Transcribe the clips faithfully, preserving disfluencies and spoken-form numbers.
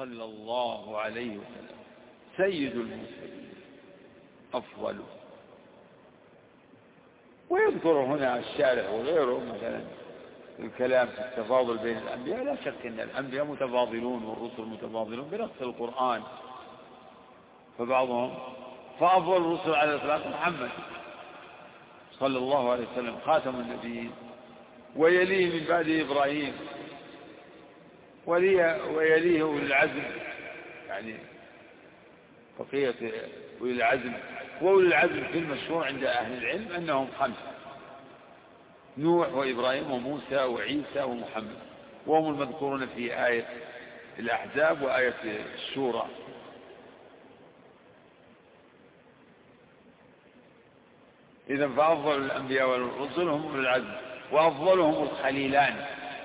صلى الله عليه وسلم سيد المرسلين أفضل. ويذكر هنا الشارح وغيره مثلا الكلام في التفاضل بين الأنبياء. لا شك أن الأنبياء متفاضلون والرسل متفاضلون بنص القرآن، فبعضهم فأفضل الرسل على الإطلاق محمد صلى الله عليه وسلم خاتم النبيين، ويليه من بعد إبراهيم، ويليه أولي العزم، يعني بقية أولي العزم. وأولي العزم في المشهور عند أهل العلم أنهم خمسة: نوح وإبراهيم وموسى وعيسى ومحمد، وهم المذكورون في آية الأحزاب وآية الشورى. إذن فأفضل الأنبياء والرسل هم أولي العزم، وأفضلهم الخليلان.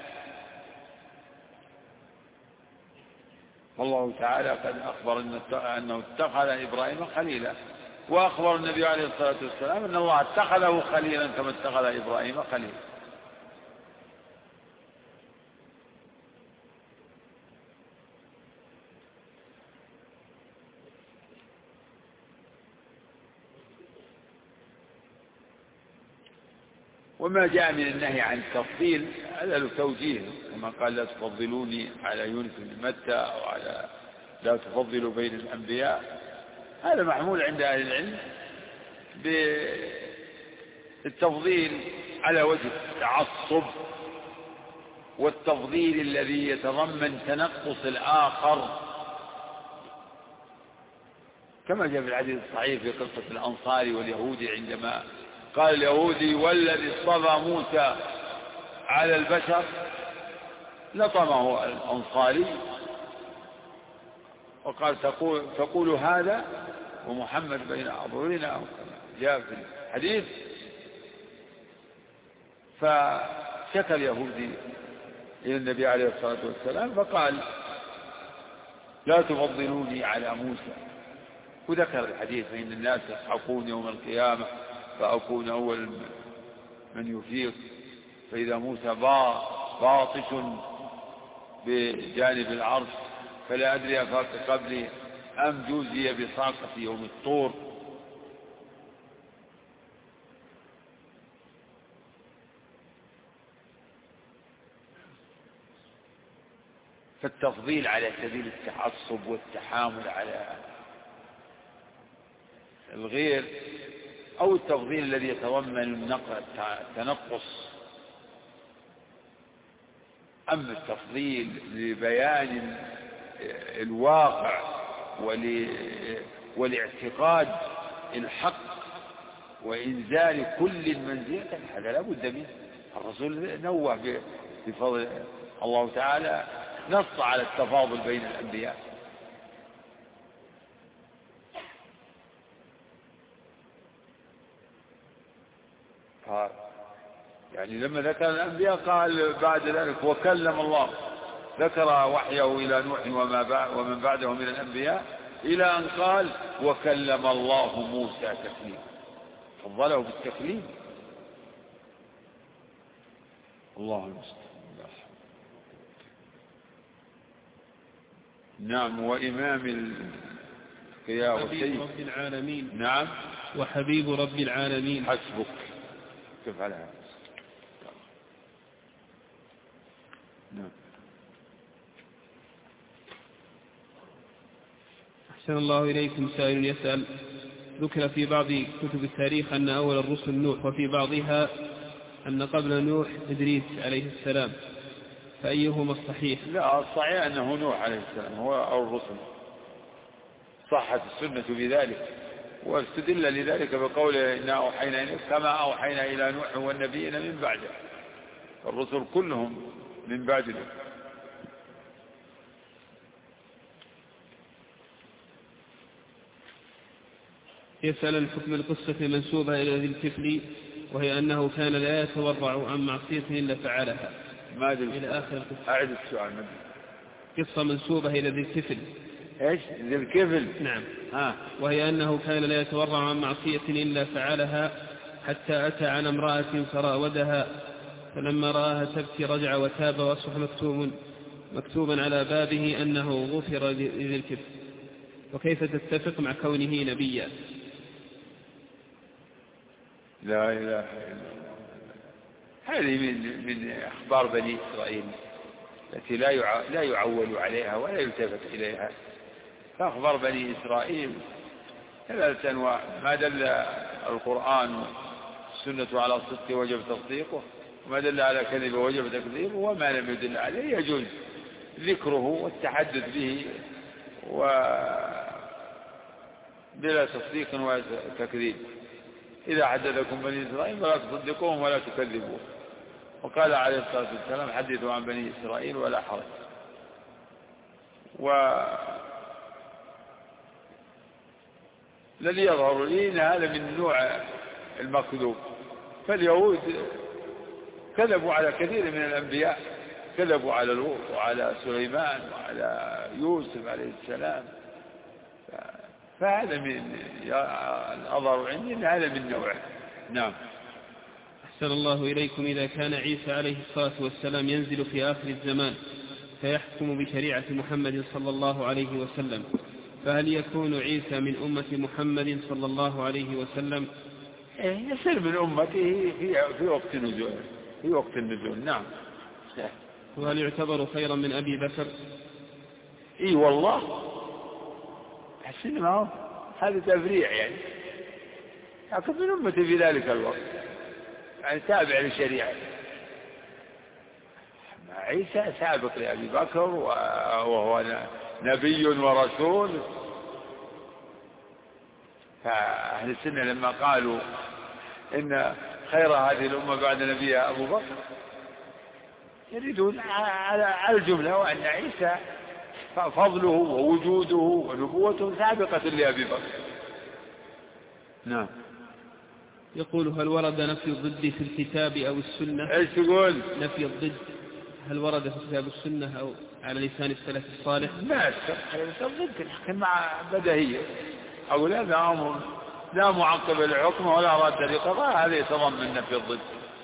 والله تعالى قد أخبر أنه اتخذ إبراهيم خليلا، وأخبر النبي عليه الصلاة والسلام أن الله اتخذه خليلا كما اتخذ إبراهيم خليلا. وما جاء من النهي عن التفضيل هذا له توجيه، كما قال: لا تفضلوني على يونس بن متى، أو على لا تفضلوا بين الأنبياء. هذا محمول عند أهل العلم بالتفضيل على وجه التعصب، والتفضيل الذي يتضمن تنقص الآخر، كما جاء في الحديث الصحيح في قصة الأنصاري واليهودي، عندما قال اليهودي: والذي اصطفى موسى على البشر لطمه الأنصاري، وقال: تقول, تقول هذا ومحمد بين أظهرنا، جاء في الحديث. فشكى اليهودي إلى النبي عليه الصلاة والسلام فقال: لا تفضلوني على موسى، وذكر الحديث: فإن الناس يضحكون يوم القيامة فأكون أول من يفيق، فإذا موسى باطش بجانب العرش فلا أدري أفاق قبلي أم جوزي بساقة يوم الطور. فالتفضيل على سبيل التعصب والتحامل على الغير، أو التفضيل الذي يتضمن التنقص. أما التفضيل لبيان الواقع والاعتقاد الحق وإنزال كل منزلة، هذا لا بد منه. الرسول نوه بفضل الله تعالى، نص على التفاضل بين الأنبياء. يعني لما ذكر الأنبياء قال بعد ذلك: وكلم الله، ذكر وحيه إلى نوح وما بعد ومن بعده من الأنبياء، إلى أن قال: وكلم الله موسى تكليما، فضله بالتكليم. الله المستعان. نعم. وإمام القيام وحبيب رب العالمين. نعم. وحبيب رب العالمين. حسبك. كيف على هذا؟ نعم. أحسن الله إليكم. سائل يسأل: ذكر في بعض كتب التاريخ أن أول الرسل نوح، وفي بعضها أن قبل نوح إدريس عليه السلام، فأيهما الصحيح؟ لا، الصحيح أنه نوح عليه السلام هو أول الرسل، صحت السنة بذلك، واستدل لذلك بقوله: إنا أوحينا إليك كما أوحينا إلى نوح والنبيين من بعده. الرسل كلهم من بعد نوح. يسأل عن حكم القصة المنسوبة إلى ذي الكفل، وهي أنه كان لا يتورع عن معصيته إلا فعلها. ما أدري إلى آخر القصة. أعد السؤال. قصة منسوبة إلى ذي الكفل. إيش ذي الكفل؟ نعم. ها. وهي أنه كان لا يتورع عن معصية إلا فعلها، حتى أتى على امرأة فراودها، فلما رآها تبكي رجع وتاب وأصبح مكتوم مكتوبا على بابه أنه غفر لذي الكفر، وكيف تتفق مع كونه نبيا؟ لا إله إلا الله. هذه من من أخبار بني إسرائيل التي لا لا يعول عليها ولا يلتفت إليها. فأخبار بني إسرائيل ثلاثة أنواع: ما دل القرآن والسنة على صدقه وجب تصديقه، وما دل على كذبه وجب تكذيبه، وما لم يدل عليه يجوز ذكره والتحدث به وبلا تصديق وتكذيب. إذا حدثكم بني إسرائيل فلا تصدقوهم ولا تكذبوهم. وقال عليه الصلاة والسلام: حدثوا عن بني إسرائيل ولا حرج. والذي يظهر لي أن هذا من نوع المكذوب. فاليهود كذبوا على كثير من الأنبياء، كذبوا على لوط وعلى سليمان وعلى يوسف عليه السلام. فهذا من الأظهر عندي أن هذا من نوعه. نعم. أحسن الله إليكم. إذا كان عيسى عليه الصلاة والسلام ينزل في آخر الزمان فيحكم بشريعة محمد صلى الله عليه وسلم، فهل يكون عيسى من أمة محمد صلى الله عليه وسلم؟ يصير من أمته في في وقت نزول في وقت النزول. نعم. وهل يعتبر خيرا من أبي بكر؟ إي والله حسن معه هذا تفريع يعني، لكن من أمته في ذلك الوقت، يعني تابع للشريعة. عيسى سابق لأبي بكر وهو نبي ورسول. فأهل السنة لما قالوا إن خير هذه الأمة بعد نبيها أبو بكر يريدون على الجملة، وأن عيسى فضله ووجوده ونبوته سابقة لأبي بكر. نعم. يقول: هل ورد نفي الضد في الكتاب أو السنة؟ ايش تقول؟ نفي الضد هل ورد في الكتاب والسنة أو على لسان السلف الصالح؟ ما أشتر الضد لكن مع بدهية. أقول هذا أمر لا معقب للحكم ولا راد لقضاء، هذا يتضمن نفي الضد.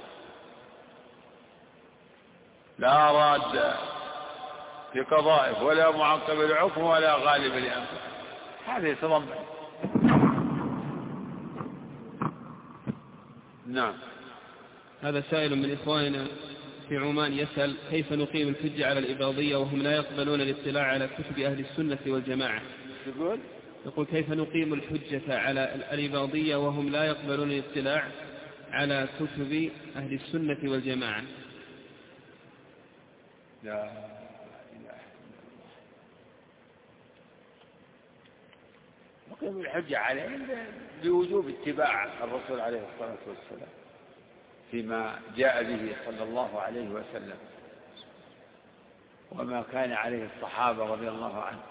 لا راد لقضائه ولا معقب للحكم ولا غالب لأمره، هذا يتضمن. نعم. هذا سائل من إخواننا في عمان يسأل: كيف نقيم الحجة على الإباضية وهم لا يقبلون الاطلاع على كتب أهل السنة والجماعة؟ يقول يقول: كيف نقيم الحجة على الإباضية وهم لا يقبلون الاطلاع على كتب أهل السنة والجماعة؟ لا إله إلا الله. نقيم الحجة عليهم بوجوب اتباع الرسول عليه الصلاة والسلام فيما جاء به صلى الله عليه وسلم، وما كان عليه الصحابة رضي الله عنهم.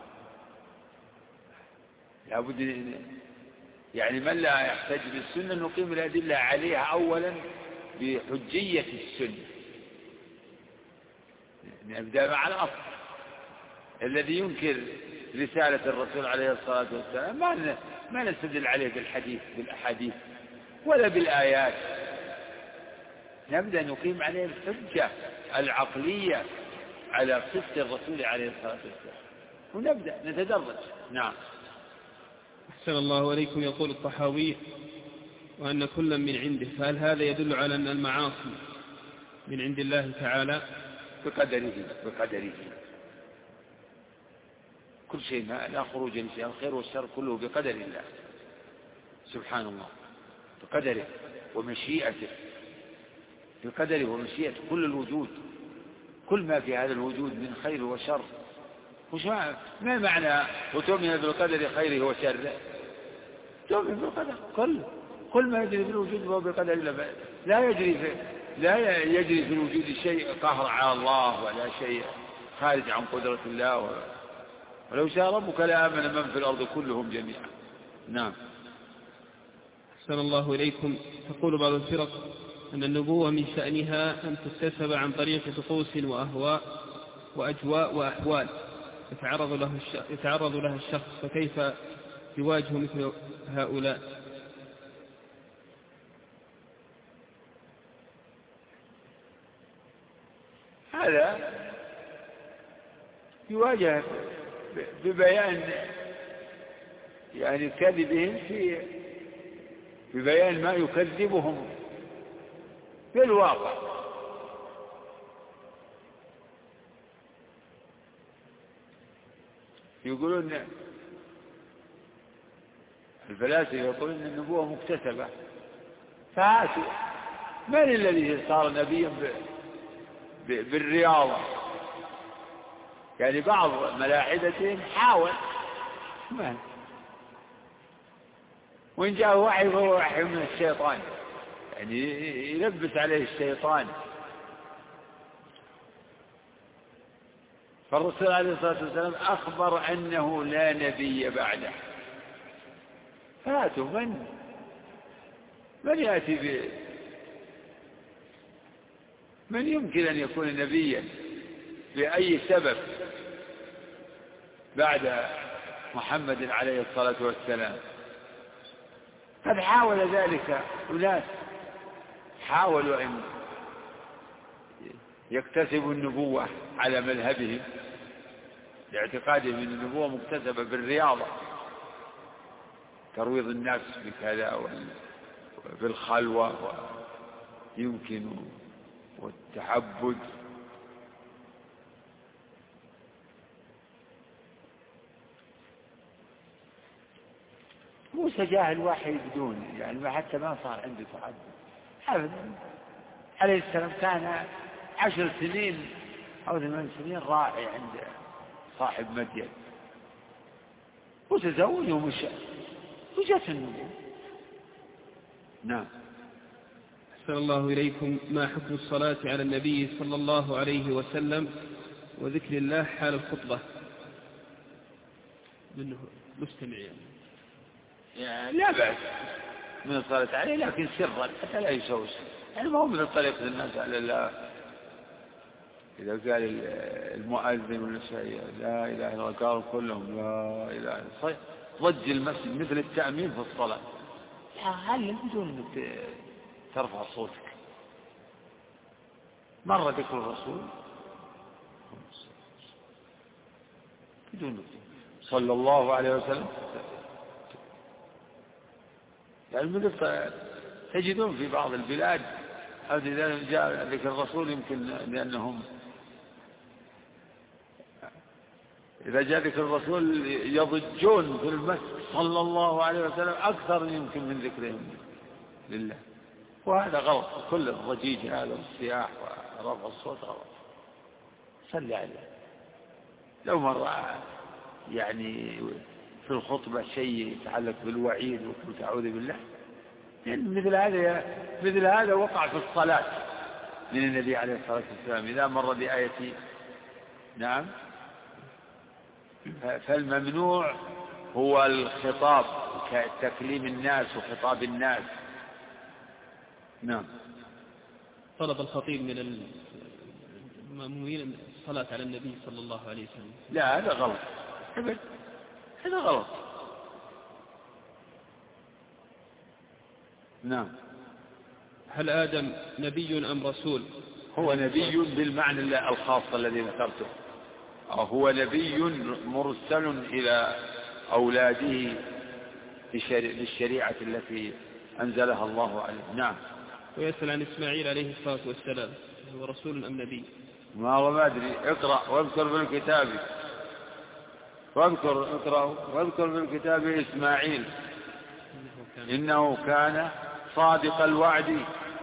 لابد يعني من لا يحتج بالسنة نقيم الأدلة عليها أولا بحجية السنة. نبدأ مع الأصل الذي ينكر رسالة الرسول عليه الصلاة والسلام ما ما نستدل عليه بالحديث بالأحاديث ولا بالآيات. نبدأ نقيم عليه الحجة العقلية على صدق الرسول عليه الصلاة والسلام ونبدأ نتدرج. نعم. أحسن الله عليكم. يقول الطحاوي: وأن كل من عنده، فهل هذا يدل على أن المعاصي من عند الله تعالى؟ بقدره بقدره كل شيء، ما لا خروج لشيء، الخير والشر كله بقدر الله سبحان الله، بقدره ومشيئته، بقدره ومشيئة كل الوجود، كل ما في هذا الوجود من خير وشر. وش ما معنى وتؤمن بالقدر خيره وشره؟ تؤمن بالقدر كل كل ما يجري في الوجود هو بقدر الله. لا يجري في لا يجري في الوجود شيء قهر على الله ولا شيء خارج عن قدرة الله. ولو شاء ربك لآمن من في الأرض كلهم جميعا. نعم. أحسن الله إليكم. تقول بعض الفرق أن النبوة من شأنها أن تكتسب عن طريق طقوس وأهواء وأجواء وأحوال يتعرض له يتعرض لها الشخص، فكيف يواجه مثل هؤلاء؟ هذا يواجه ببيان يعني كذبهم في ببيان ما يكذبهم في الواقع. يقولون الفلاسفة يقولون أن النبوة مكتسبة، فهاتوا من الذي صار نبيا بالرياضة؟ يعني بعض ملاحدتهم حاول من وإن جاء وحي فهو وحي من الشيطان، يعني يلبس عليه الشيطان. فالرسول عليه الصلاة والسلام أخبر أنه لا نبي بعده، فاتوا من من يأتي ب من يمكن أن يكون نبيا بأي سبب بعد محمد عليه الصلاة والسلام؟ قد حاول ذلك أناس حاولوا أن يكتسبوا النبوة على مذهبهم لاعتقادهم أن النبوة مكتسبة بالرياضة، ترويض النفس بكذا بالخلوة ويمكن والتعبد. موسى جاء الوحي بدون يعني حتى ما صار عنده تعبد أبدا. عليه السلام كان عشر سنين أو ثمان سنين راعي عند صاحب مدين وتزوج ومشى وجاءت النبوة. نعم. أحسن الله إليكم. ما حكم الصلاة على النبي صلى الله عليه وسلم وذكر الله حال الخطبة؟ منه مستمع يعني. يعني لا بأس من الصلاة عليه لكن سرا حتى لا يشوش، يعني ما هو من طريقة الناس على الله. إذا قال المؤذن ولا شيء لا إله إلا الله قالوا كلهم لا إله إلا الله، ضج المسجد مثل التأمين في الصلاة. هل بدون أنك ترفع صوتك؟ مرة ذكر الرسول بدون صلى الله عليه وسلم، يعني من تجدون في بعض البلاد إذا جاء ذكر الرسول يمكن لأنهم إذا جاء ذكر الرسول يضجون في المسجد صلى الله عليه وسلم أكثر يمكن من ذكرهم لله، وهذا غلط. كل الضجيج هذا والصياح ورفع الصوت غلط. صلي عليه. لو مرة يعني في الخطبة شيء يتعلق بالوعيد وتعوذ بالله، يعني مثل هذا مثل هذا وقع في الصلاة من النبي عليه الصلاة والسلام إذا مر بآية. نعم. فالممنوع هو الخطاب كتكليم الناس وخطاب الناس. نعم. طلب الخطيب من المأمومين الصلاة على النبي صلى الله عليه وسلم. لا هذا غلط، هذا غلط. نعم. هل آدم نبي أم رسول؟ هو نبي بالمعنى الخاص الذي ذكرته، هو نبي مرسل إلى أولاده بالشريعة التي أنزلها الله عليه. نعم. ويسأل عن إسماعيل عليه الصلاة والسلام، هو رسول أم نبي؟ ما هو ما أدري. اقرأ واذكر بالكتاب واذكر اقرأ واذكر بالكتاب إسماعيل إنه كان صادق الوعد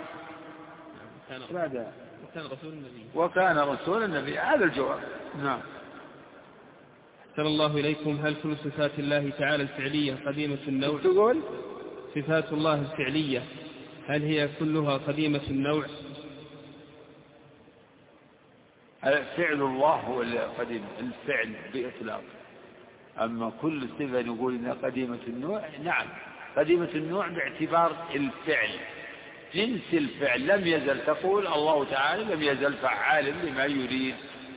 وكان رسول النبي وكان رسول النبي. هذا الجواب. نعم. أحسن الله إليكم. هل كل صفات الله تعالى الفعلية قديمة النوع؟ تقول صفات الله الفعلية هل هي كلها قديمة النوع؟ فعل الله هو القديم الفعل بإطلاق، أما كل صفة نقول إنها قديمة النوع. نعم قديمة النوع باعتبار الفعل، جنس الفعل. لم يزل تقول الله تعالى لم يزل فعال لما يريد،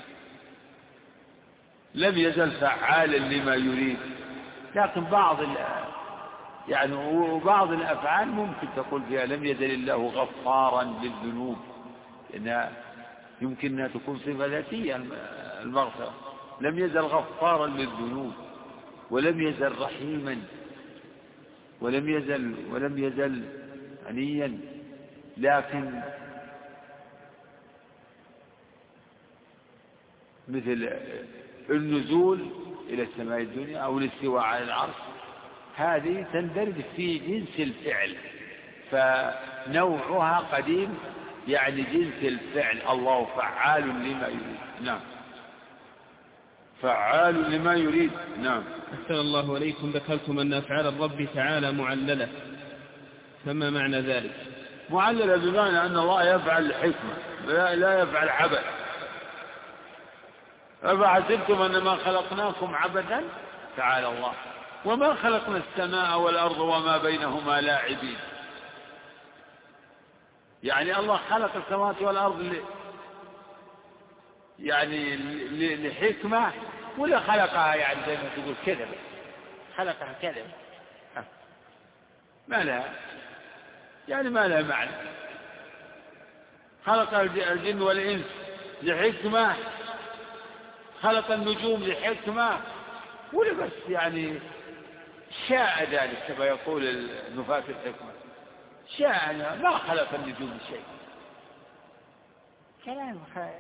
لم يزل فعال لما يريد. لكن بعض يعني وبعض الأفعال ممكن تقول فيها لم يزل الله غفارا للذنوب، لأنها يمكن أن تكون صفة ذاتية المغفرة، لم يزل غفارا للذنوب، ولم يزل رحيما، ولم يزل ولم يزل غنيا، لكن مثل النزول إلى السماء الدنيا أو الاستواء على العرش هذه تندرج في جنس الفعل، فنوعها قديم يعني جنس الفعل. الله فعال لما يريد. نعم، فعال لما يريد. نعم. أحسن الله إليكم. ذكرتم أن أفعال الرب تعالى معللة، فما معنى ذلك؟ معللة بمعنى أن الله يفعل الحكمة، لا يفعل عبث. أفحسبتم أنما خلقناكم عبثا تعالى الله، وما خلقنا السماء والأرض وما بينهما لاعبين. يعني الله خلق السماوات والأرض ل... يعني ل... لحكمة، ولا خلقها يعني زي ما تقول كذا، خلقها كذا ما لها يعني ما لها معنى. خلق الجن والإنس لحكمة، خلق النجوم لحكمة، ولا بس يعني شاء ذلك كما يقول نفاة الحكمة، شاء ما خلق النجوم لشيء. كلام خير،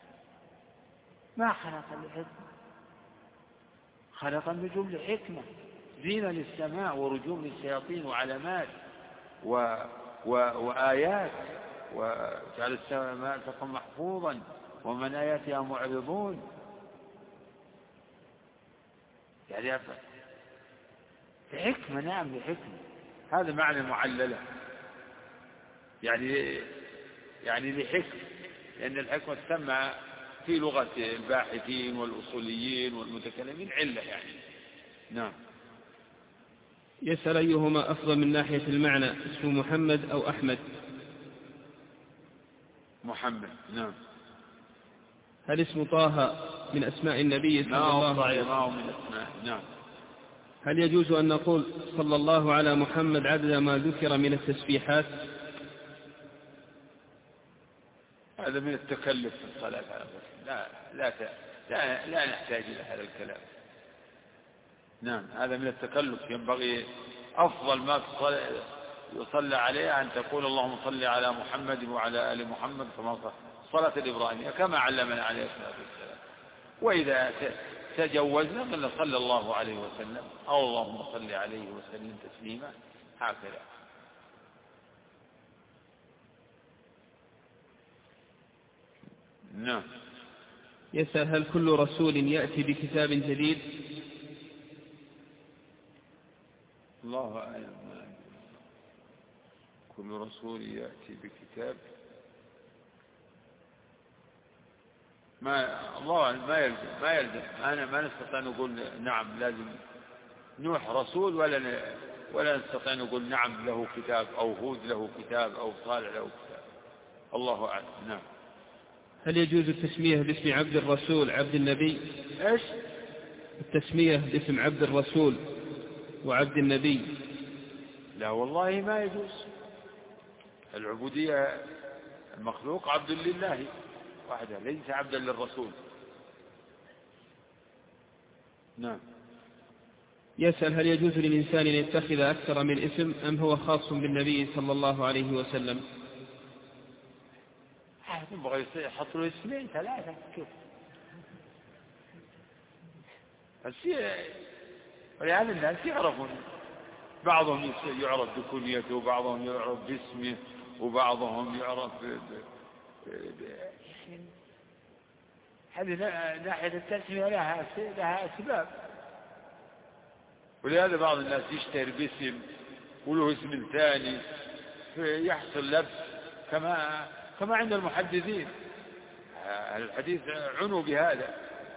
ما خلق الحكمة، خلق النجوم لحكمة، زينة للسماء ورجوم للشياطين وعلامات و... و... وآيات، وجعل السماء تكون محفوظا ومن آياتها معرضون. يعني لحكمة، نعم لحكمة، هذا معنى معللة يعني يعني لحكمة، لأن الحكمة تسمى في لغة الباحثين والأصوليين والمتكلمين علة يعني. نعم. يسأل أيهما أفضل من ناحية المعنى، اسم محمد أو أحمد؟ محمد. نعم. هل اسم طه من أسماء النبي صلى الله عليه وسلم؟ ما هو من أسماء. نعم. هل يجوز أن نقول صلى الله على محمد عدد ما ذكر من التسبيحات؟ هذا من التكلف في الصلاة على الرسول، لا لا لا لا نحتاج إلى هذا الكلام. نعم، هذا من التكلف. ينبغي أفضل ما يصلى عليه أن تقول اللهم صل على محمد وعلى آل محمد كما صلاة الإبراهيمية كما علمنا عليه الصلاة والسلام. وإذا تجوزنا قلنا صلى الله عليه وسلم أو اللهم صل عليه وسلم تسليما، هكذا. نعم. يسأل هل كل رسول يأتي بكتاب جديد؟ الله أعلم. كل رسول يأتي بكتاب، ما الله ما يلزم ما يلزم أنا ما نستطيع نقول نعم لازم نوح رسول، ولا ولا نستطيع نقول نعم له كتاب أو هود له كتاب أو صالح له كتاب. الله أعلم. نعم. هل يجوز التسمية باسم عبد الرسول عبد النبي؟ إيش التسمية باسم عبد الرسول وعبد النبي؟ لا والله ما يجوز. العبودية المخلوق عبد لله وحده، ليس عبدا للرسول. نعم. يسأل هل يجوز للإنسان أن يتخذ أكثر من اسم أم هو خاص بالنبي صلى الله عليه وسلم؟ يبغى يحط له اسمين ثلاثة كيف؟ ولهذا الناس يعرفون، بعضهم يعرف بكنيته وبعضهم يعرف باسمه وبعضهم يعرف ب... ب... هذه ناحية التسمية لها لها أسباب. ولهذا بعض الناس يشتهر باسم وله اسم ثاني فيحصل لبس، كما كما عند المحدثين. الحديث عنوا بهذا.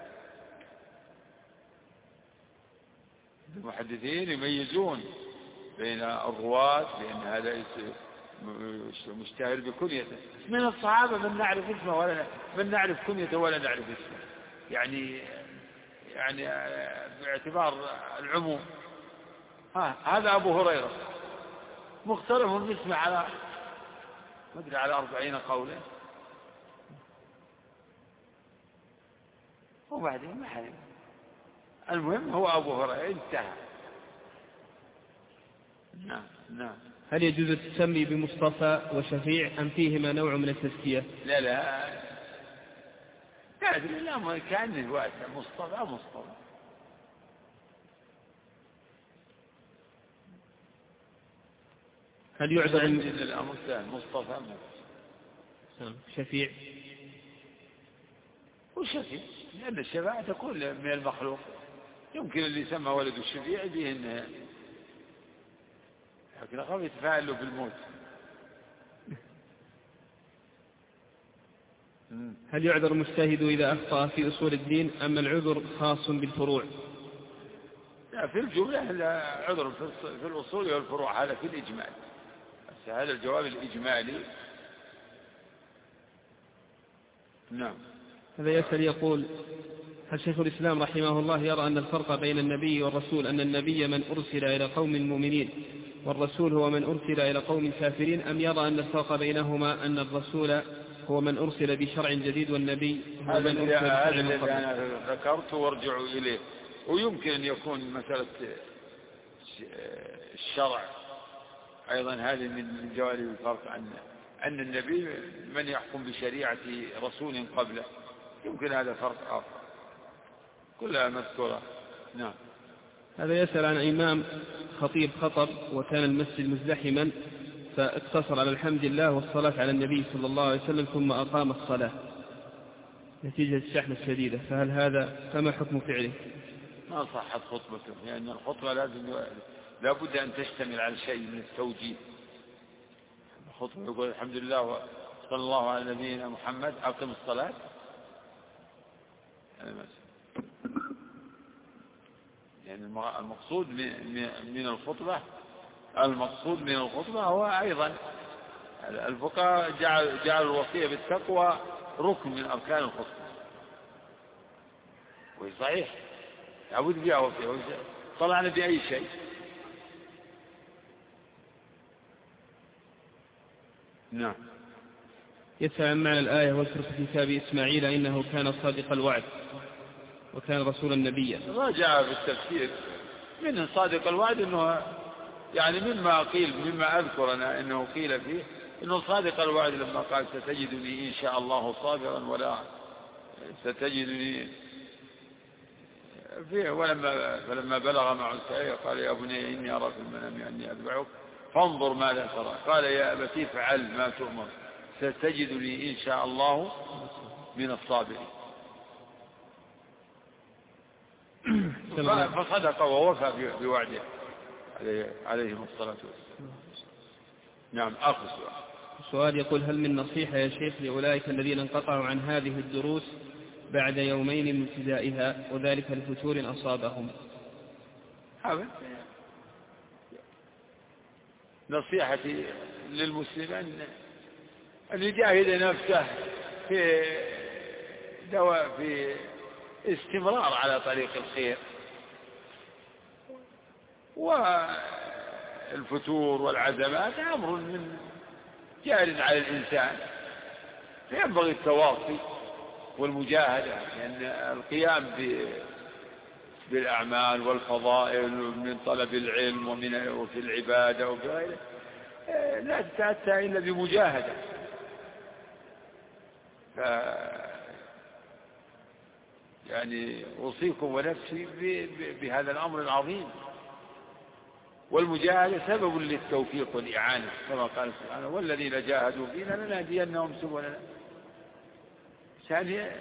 المحدثين يميزون بين الرواة بأن هذا مشتهر بكنيته. من الصحابة من نعرف اسمه ولا من نعرف كنيته ولا نعرف اسمه، يعني يعني باعتبار العموم. ها هذا أبو هريرة مختلف باسمه على ما أدري على أربعين قولا، وبعدين ما حد. المهم هو أبو هريرة انتهى. نعم نعم. هل يجوز التسمي بمصطفى وشفيع أم فيهما نوع من التزكية؟ لا لا كان لا كأنه واسع مصطفى مصطفى. هل يعذر الأمر سهل مصطفى شفيع وشفيع لأن الشفاعة تكون من المخلوق. يمكن اللي يسمى ولد الشفيع به إنه لكن أخاف يتفاعل له بالموت. هل يعذر المجتهد إذا أخطأ في أصول الدين أما العذر خاص بالفروع؟ لا في الجملة لا عذر في الأصول والفروع هذا في الإجمال. بس هذا الجواب الإجمالي. نعم. هذا يسأل يقول هل شيخ الإسلام رحمه الله يرى أن الفرق بين النبي والرسول أن النبي من أرسل إلى قوم مؤمنين والرسول هو من أرسل إلى قوم كافرين أم يرى أن الفرق بينهما أن الرسول هو من أرسل بشرع جديد والنبي هو من أرسل بشرع هذا الذي أنا ذكرت وارجعوا إليه. ويمكن أن يكون مسألة الشرع أيضا هذه من جوانب الفرق أن أن النبي من يحكم بشريعة رسول قبله. يمكن هذا فرق آخر كلها مذكورة. نعم. هذا يسأل عن إمام خطيب خطب وكان المسجد مزدحما فاقتصر على الحمد لله والصلاة على النبي صلى الله عليه وسلم ثم أقام الصلاة نتيجة الشحنة الشديدة فهل هذا فما حكم فعله؟ ما صحت خطبته لأن يعني الخطبة لازم لابد أن تشتمل على شيء من التوجيه. الخطبة يقول الحمد لله وصلى الله على نبينا محمد أقم الصلاة. يعني المقصود من الخطبة المقصود من الخطبة هو أيضا الفقهاء جعل جعل الوصية بالتقوى ركن من أركان الخطبة. وهي صحيح لابد بها وصية. طلعنا بأي شيء. نعم. يسأل عن معنى الآية واذكر في كتاب إسماعيل إنه كان صادق الوعد وكان رسولا نبيا. راجع في التفسير من صادق الوعد انه يعني مما قيل مما اذكر انا انه قيل فيه انه صادق الوعد لما قال ستجدني ان شاء الله صابرا ولا ستجدني فيه. ولما فلما بلغ معه السعي قال يا بني اني ارى في المنام اني اذبحك فانظر ماذا ترى قال يا ابتي فعل ما تؤمر ستجدني ان شاء الله من الصابرين. فصدق ووفى بوعده عليه الصلاة والسلام. نعم. آخر سؤال. سؤال يقول هل من نصيحة يا شيخ لأولئك الذين انقطعوا عن هذه الدروس بعد يومين من ابتدائها وذلك لفتور أصابهم؟ نصيحتي للمسلم أن يجاهد نفسه في دواء في استمرار على طريق الخير. والفتور والعزمات أمر من جار على الإنسان فينبغي التواصي والمجاهدة لأن يعني القيام بالأعمال والفضائل من طلب العلم ومن وفي العبادة وفي غيره لا تتأتى إلا بمجاهدة. ف يعني أوصيكم ونفسي بهذا الأمر العظيم. والمجاهدة سبب للتوفيق والإعانة كما قال سبحانه والذين جاهدوا فينا لنهدينهم سبلنا. ثانيا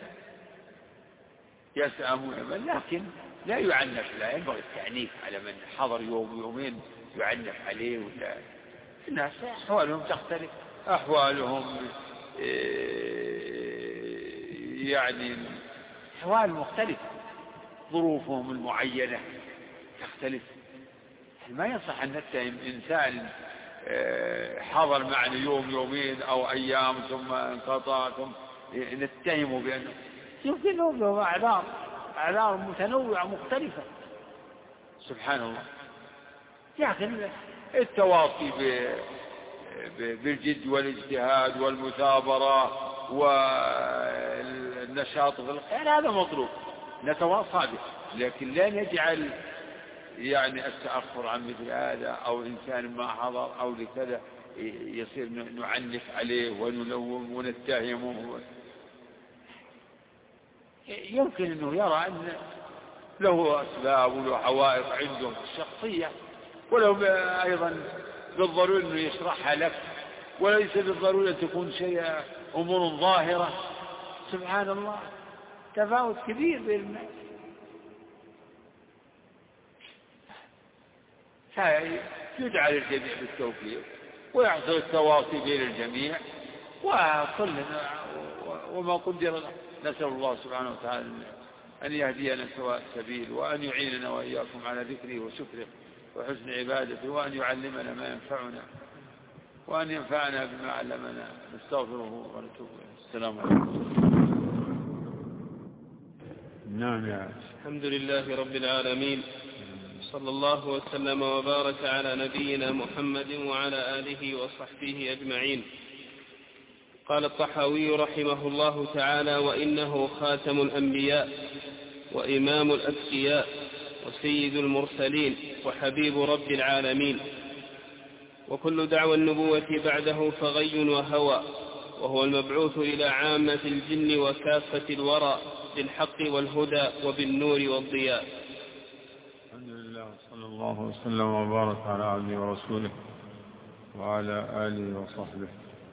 يسأمون من لكن لا يعنف لا ينبغي التعنيف على من حضر يوم يومين يعنف عليه ولا. الناس أحوالهم تختلف أحوالهم يعني أحوال مختلفة ظروفهم المعينة تختلف. ما يصح أن نتهم إنسان حضر معنا يوم يومين أو أيام ثم انقطع ثم نتهمه بأنه يمكن له أعذار أعذار متنوعة مختلفة سبحان الله. لكن التواصي بالجد والاجتهاد والمثابرة والنشاط في الخير هذا مطلوب. نتواصى به، لكن لا نجعل يعني التأخر عن مثل هذا أو إنسان ما حضر أو لكذا يصير نعنف عليه ونلوم ونتهمه. يمكن أنه يرى أن له أسباب وله حوائط عنده الشخصية، ولو أيضا بالضروري أنه يشرحها لك، وليس بالضروري أن تكون شيء أمور ظاهرة. سبحان الله، تفاوت كبير بين الناس. يدعى للجميع بالتوفيق ويحصل التواصي بين الجميع وكلنا وما قدر له. نسأل الله سبحانه وتعالى أن يهدينا سواء السبيل، وأن يعيننا وإياكم على ذكره وشكره وحسن عبادته، وأن يعلمنا ما ينفعنا، وأن ينفعنا بما علمنا. نستغفره ونتوب إليه. السلام عليكم. نعم يا الحمد لله رب العالمين، صلى الله وسلم وبارك على نبينا محمد وعلى آله وصحبه أجمعين. قال الطحاوي رحمه الله تعالى: وإنه خاتم الأنبياء وإمام الأتقياء وسيد المرسلين وحبيب رب العالمين، وكل دعوى النبوة بعده فغي وهوى، وهو المبعوث إلى عامة الجن وكافة الورى بالحق والهدى وبالنور والضياء. الحمد لله، صلى الله وسلم وبارك على عبده ورسوله وعلى آله وصحبه.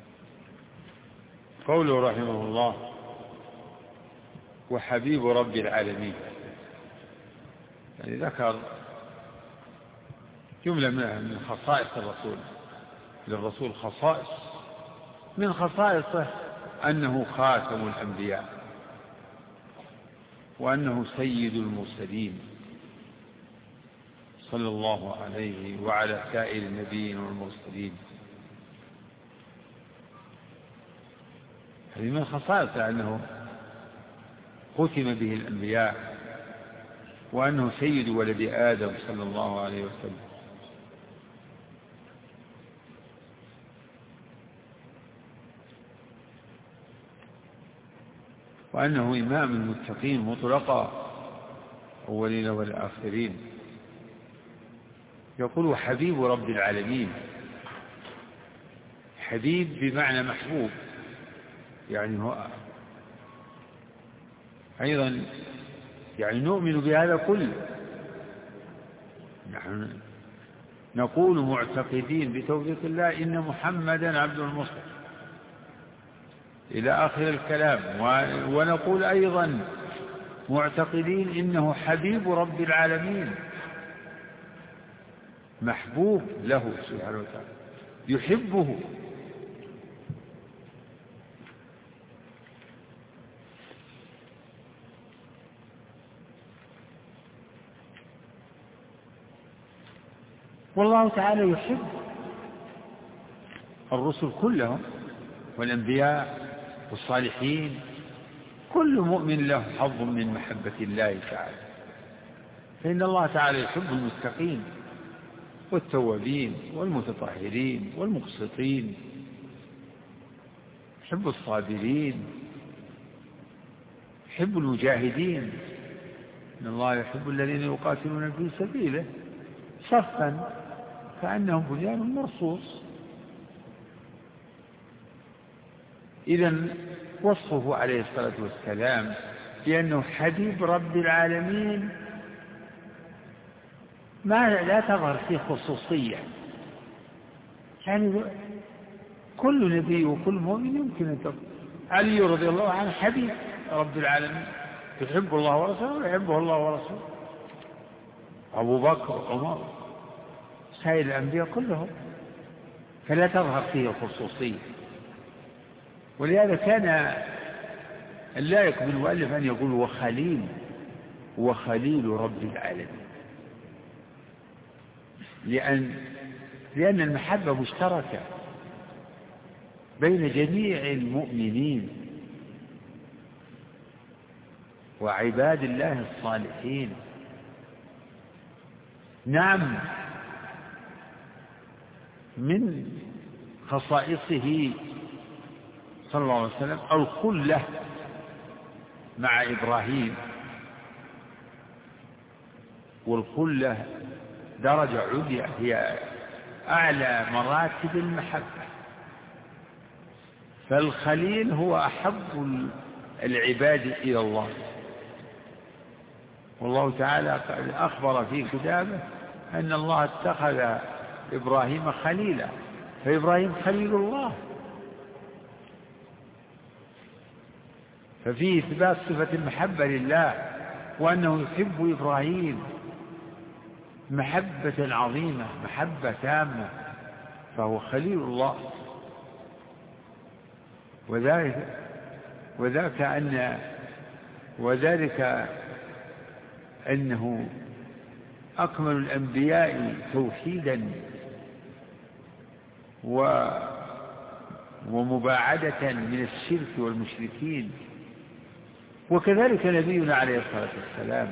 قوله رحمه الله: وحبيب رب العالمين، يعني ذكر جملة من خصائص الرسول. للرسول خصائص، من خصائصه أنه خاتم الأنبياء، وأنه سيد المرسلين صلى الله عليه وعلى سائر النبيين والمرسلين. هذه من خصائصه أنه ختم به الأنبياء، وأنه سيد ولد آدم صلى الله عليه وسلم. وأنه إمام المتقين مطلقا أولين والآخرين. يقول: حبيب رب العالمين. حبيب بمعنى محبوب، يعني هو أيضا يعني نؤمن بهذا كله. نحن نقول معتقدين بتوفيق الله إن محمدا عبد المصطفى إلى آخر الكلام، ونقول أيضا معتقدين إنه حبيب رب العالمين، محبوب له سبحانه وتعالى، يحبه. والله تعالى يحب الرسل كلهم والأنبياء والصالحين، كل مؤمن له حظ من محبة الله تعالى. فإن الله تعالى يحب المتقين والتوابين والمتطهرين والمقسطين، يحب الصابرين، يحب المجاهدين. إن الله يحب الذين يقاتلون في سبيله صفا كأنهم بنيان مرصوص. إذن وصفه عليه الصلاة والسلام بأنه حبيب رب العالمين ما لا تظهر فيه خصوصية، يعني كل نبي وكل مؤمن يمكن أن تظهر. علي رضي الله عنه حبيب رب العالمين، يحب الله ورسوله ويحبه الله ورسوله. أبو بكر وعمر سائر الأنبياء كلهم، فلا تظهر فيه الخصوصية. ولهذا كان اللائق بالمؤلف أن يقول: وخليل وخليل رب العالمين، لأن لأن المحبة مشتركة بين جميع المؤمنين وعباد الله الصالحين. نعم، من خصائصه صلى الله عليه وسلم الخلة مع إبراهيم والخلة درجة عليا، هي أعلى مراتب المحبة. فالخليل هو أحب العباد إلى الله، والله تعالى قد أخبر في كتابه أن الله اتخذ إبراهيم خليلا، فإبراهيم خليل الله. ففيه إثبات صفة المحبة لله، وأنه يحب إبراهيم محبة عظيمة، محبة تامة، فهو خليل الله. وذلك وذلك أن وذلك أنه أكمل الأنبياء توحيدا ومباعدة من الشرك والمشركين. وكذلك نبينا عليه الصلاة والسلام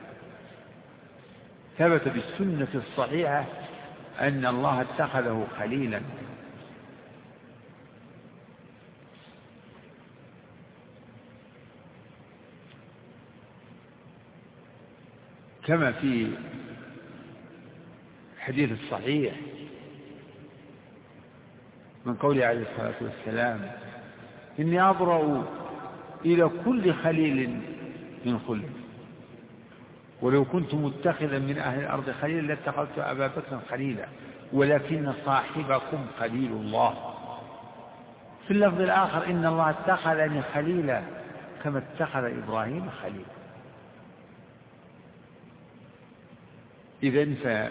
ثبت بالسنة الصحيحة أن الله اتخذه خليلا. كما في الحديث الصحيح من قوله عليه الصلاة والسلام: إني أبرأ إلى كل خليل من خلد، ولو كنت متخذا من أهل الأرض خليلا لاتخذت أبا بكر خليلا، ولكن صاحبكم خليل الله. في اللفظ الآخر: إن الله اتخذني خليلا كما اتخذ إبراهيم خليلا. إذن ف...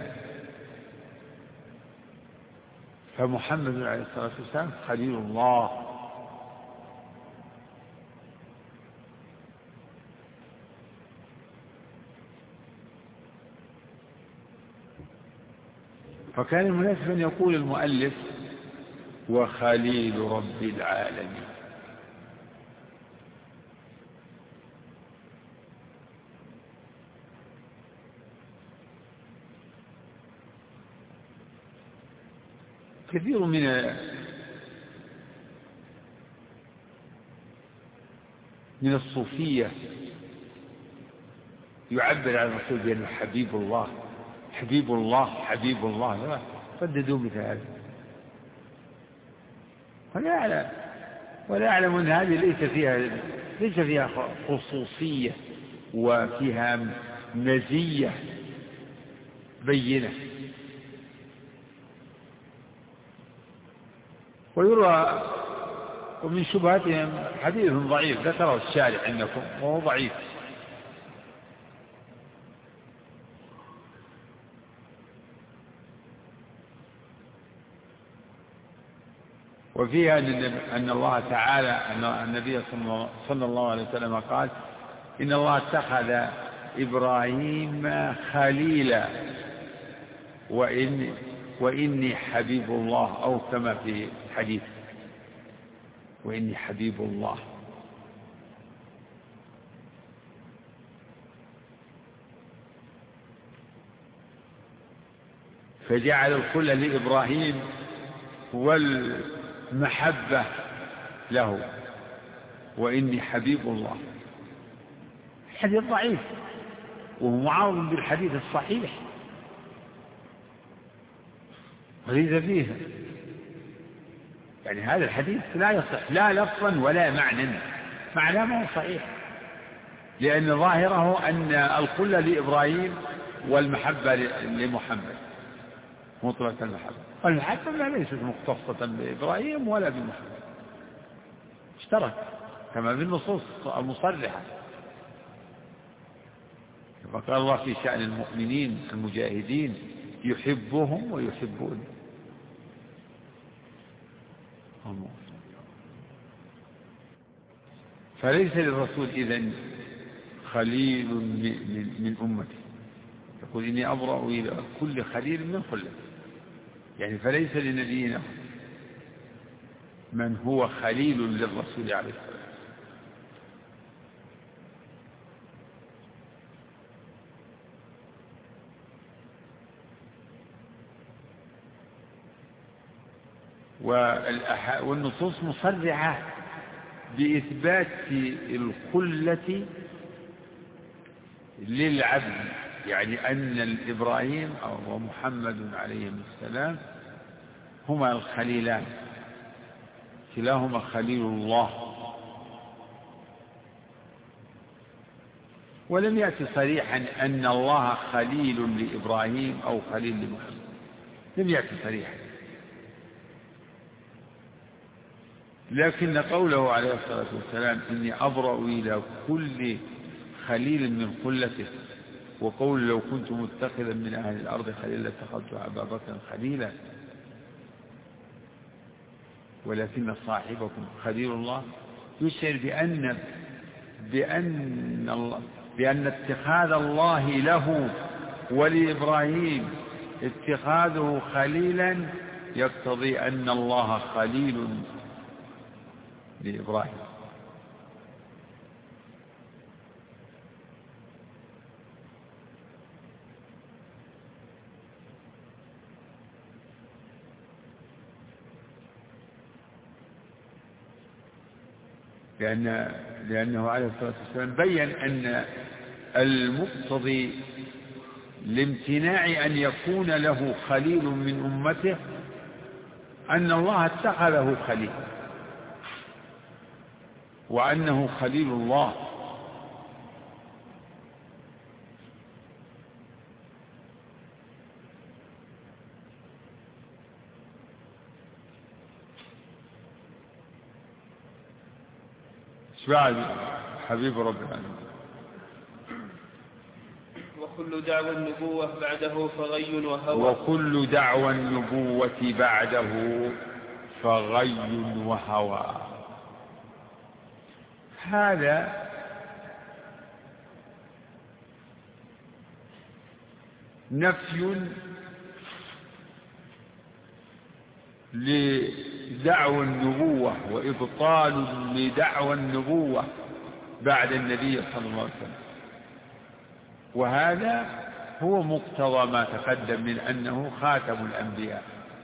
فمحمد عليه الصلاة والسلام خليل الله. فكان المناسب أن يقول المؤلف: وخليل رب العالمين. كثير من من الصوفية يعبر عن الرسول بأنه حبيب الله حبيب الله حبيب الله، رددوا مثل هذا، ولا يعلم ولا يعلم أن هذه ليس فيها ليس فيها خصوصية وفيها مزية بينة. ويروى ومن شبهاتهم حديث ضعيف ذكره الشارع عندكم وهو ضعيف، وفيها أن الله تعالى أن النبي صلى الله عليه وسلم قال: إن الله اتخذ إبراهيم خليلا وإن وإني حبيب الله، أو كما في الحديث: وإني حبيب الله. فجعل الخلة لإبراهيم والمحبة له، وإني حبيب الله. حديث ضعيف وهو معارض بالحديث الصحيح وليس فيه، يعني هذا الحديث لا يصح لا لفظا ولا معنى، معناه ما هو صحيح، لأن ظاهره أن الخلة لإبراهيم والمحبة لمحمد، مطلق المحبة. والمحبة لا ليست مختصة بإبراهيم ولا بمحمد، اشترك كما بالنصوص المصرحة. فقال الله في شأن المؤمنين المجاهدين: يحبهم ويحبون. فليس للرسول إذن خليل من أمته، يقول: إني أبرأ إلى كل خليل من خلة، يعني فليس لنبينا من هو خليل للرسول عليه الصلاة والسلام. والنصوص مصرحة بإثبات الخلة للعبد يعني أن إبراهيم ومحمد عليه السلام هما الخليلان، كلاهما خليل الله. ولم يأتي صريحا أن الله خليل لإبراهيم أو خليل لمحمد، لم يأتي صريحا، لكن قوله عليه الصلاة والسلام إني أبرأ إلى كل خليل من خلته، وقول لو كنت متخذا من أهل الأرض خليلا اتخذت أبا بكر خليلا، ولكن صاحبكم خليل الله، يشعر بأن بأن الله بأن اتخاذ الله له ولإبراهيم اتخاذه خليلا يقتضي أن الله خليل لإبراهيم. لأن لأنه عليه الصلاة والسلام بيّن أن المقتضي لامتناع أن يكون له خليل من أمته أن الله اتخذه خليل، وأنه خليل الله. بعد حبيب رب العالمين. وكل دعوى النبوة بعده فغي وهوى وكل دعوى النبوة بعده فغي وهوى. هذا نفي لدعوى النبوة وإبطال لدعوى النبوة بعد النبي صلى الله عليه وسلم، وهذا هو مقتضى ما تقدم من أنه خاتم الأنبياء.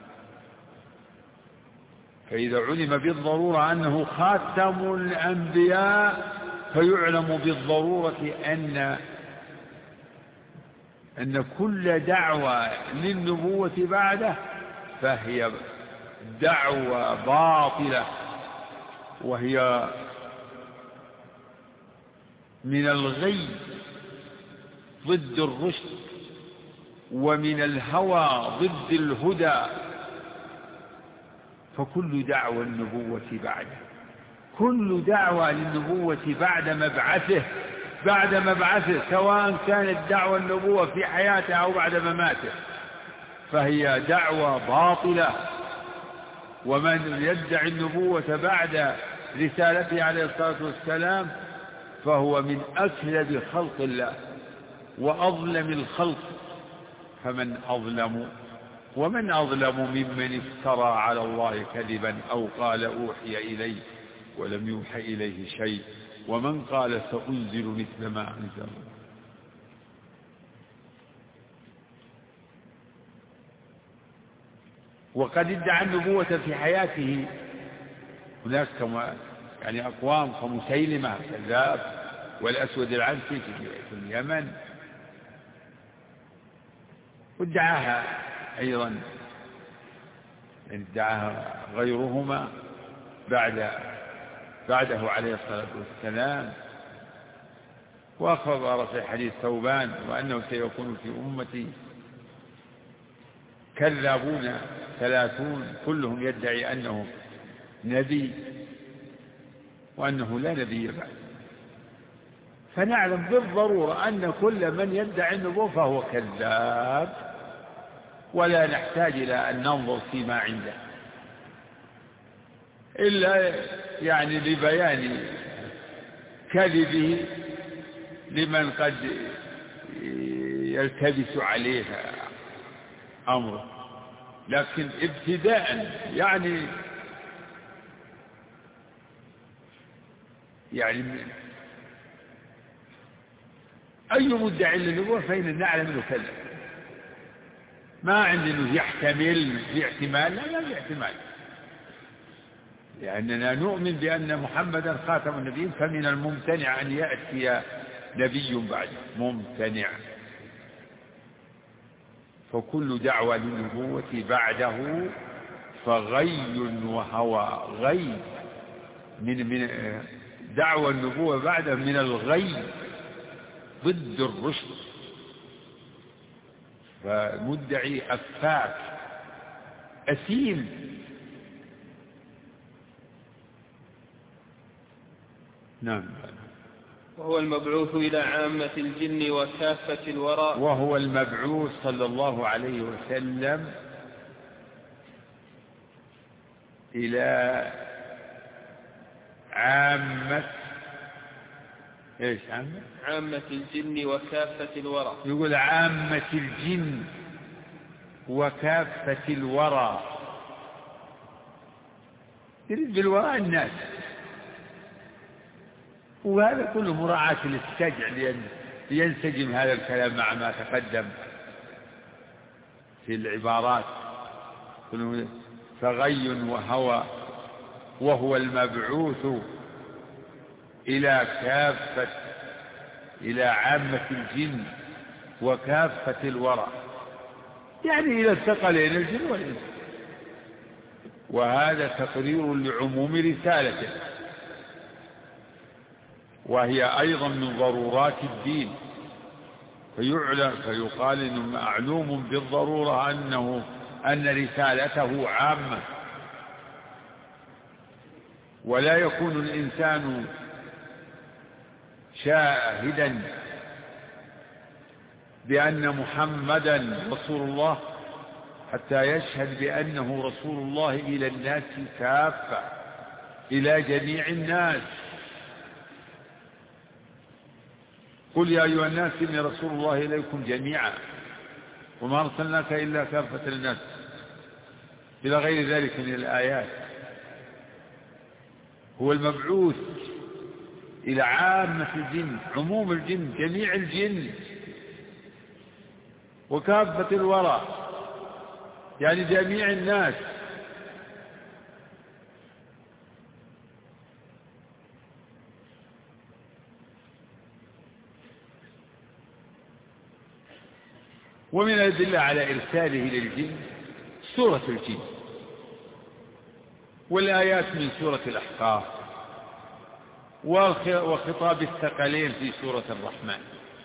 فإذا علم بالضرورة أنه خاتم الأنبياء فيعلم بالضرورة أن أن كل دعوة للنبوة بعده فهي دعوة باطلة، وهي من الغي ضد الرشد، ومن الهوى ضد الهدى. فكل دعوة النبوة بعده، كل دعوة للنبوة بعد مبعثه بعد مبعثه سواء كانت دعوة النبوة في حياته أو بعد مماته فهي دعوة باطلة. ومن يدعي النبوة بعد رسالته عليه الصلاة والسلام فهو من أكذب خلق الله وأظلم الخلق. فمن أظلم ومن أظلم ممن افترى على الله كذبا أو قال أوحي إليه ولم يوحى إليه شيء ومن قال سأنزل مثل ما أنزل. وقد ادعى النبوة في حياته هناك كما يعني أقوام كمسيلمة كذاب والأسود العنسي في اليمن، وادعاها أيضا ادعاها غيرهما بعد بعده عليه الصلاة والسلام. وأخبر في حديث ثوبان وأنه سيكون في أمتي كذابون ثلاثون كلهم يدعي أنه نبي وأنه لا نبي بعد. فنعلم بالضرورة أن كل من يدعي النبوة فهو كذاب، ولا نحتاج إلى أن ننظر فيما عنده إلا يعني لبيان كذبه لمن قد يلتبس عليه أمره. لكن ابتداء يعني يعني أي مدعي للنبوة فإن نعلم أنه كذب، ما عندنا يحتمل في احتمال، لا لا في احتمال، لأننا نؤمن بأن محمدا خاتم النبيين، فمن الممتنع أن يأتي نبي بعده، ممتنع. فكل دعوة للنبوة بعده فغي وهوى. غي من من دعوة النبوة بعده من الغي ضد الرشد، فمدعي أفاك أثيم. نعم. وهو المبعوث إلى عامة الجن وكافة الورى. وهو المبعوث صلى الله عليه وسلم إلى عامة إيش عامة؟ عامة الجن وكافة الورى. يقول عامة الجن وكافة الورى، يريد بالورى الناس، وهذا كله مراعاة للسجع لأن ينسجم هذا الكلام مع ما تقدم في العبارات. فغي وهوى وهو المبعوث إلى كافة إلى عامة الجن وكافة الورى، يعني إلى الثقلين الجن والإنس. وهذا تقرير لعموم رسالته، وهي أيضا من ضرورات الدين، فيعلم فيقال إنه معلوم بالضرورة أنه أن رسالته عامة، ولا يكون الإنسان شاهدا بأن محمدا رسول الله حتى يشهد بأنه رسول الله إلى الناس كافة، إلى جميع الناس. قل يا أيها الناس إني رسول الله إليكم جميعا وما أرسلناك إلا كافة للناس إلى غير ذلك من الآيات. هو المبعوث إلى عامة الجن، عموم الجن، جميع الجن، وكافة الورى يعني جميع الناس. ومن الأدلة على إرساله للجن سورة الجن والآيات من سورة الأحقاف وخطاب الثقلين في سورة الرحمن.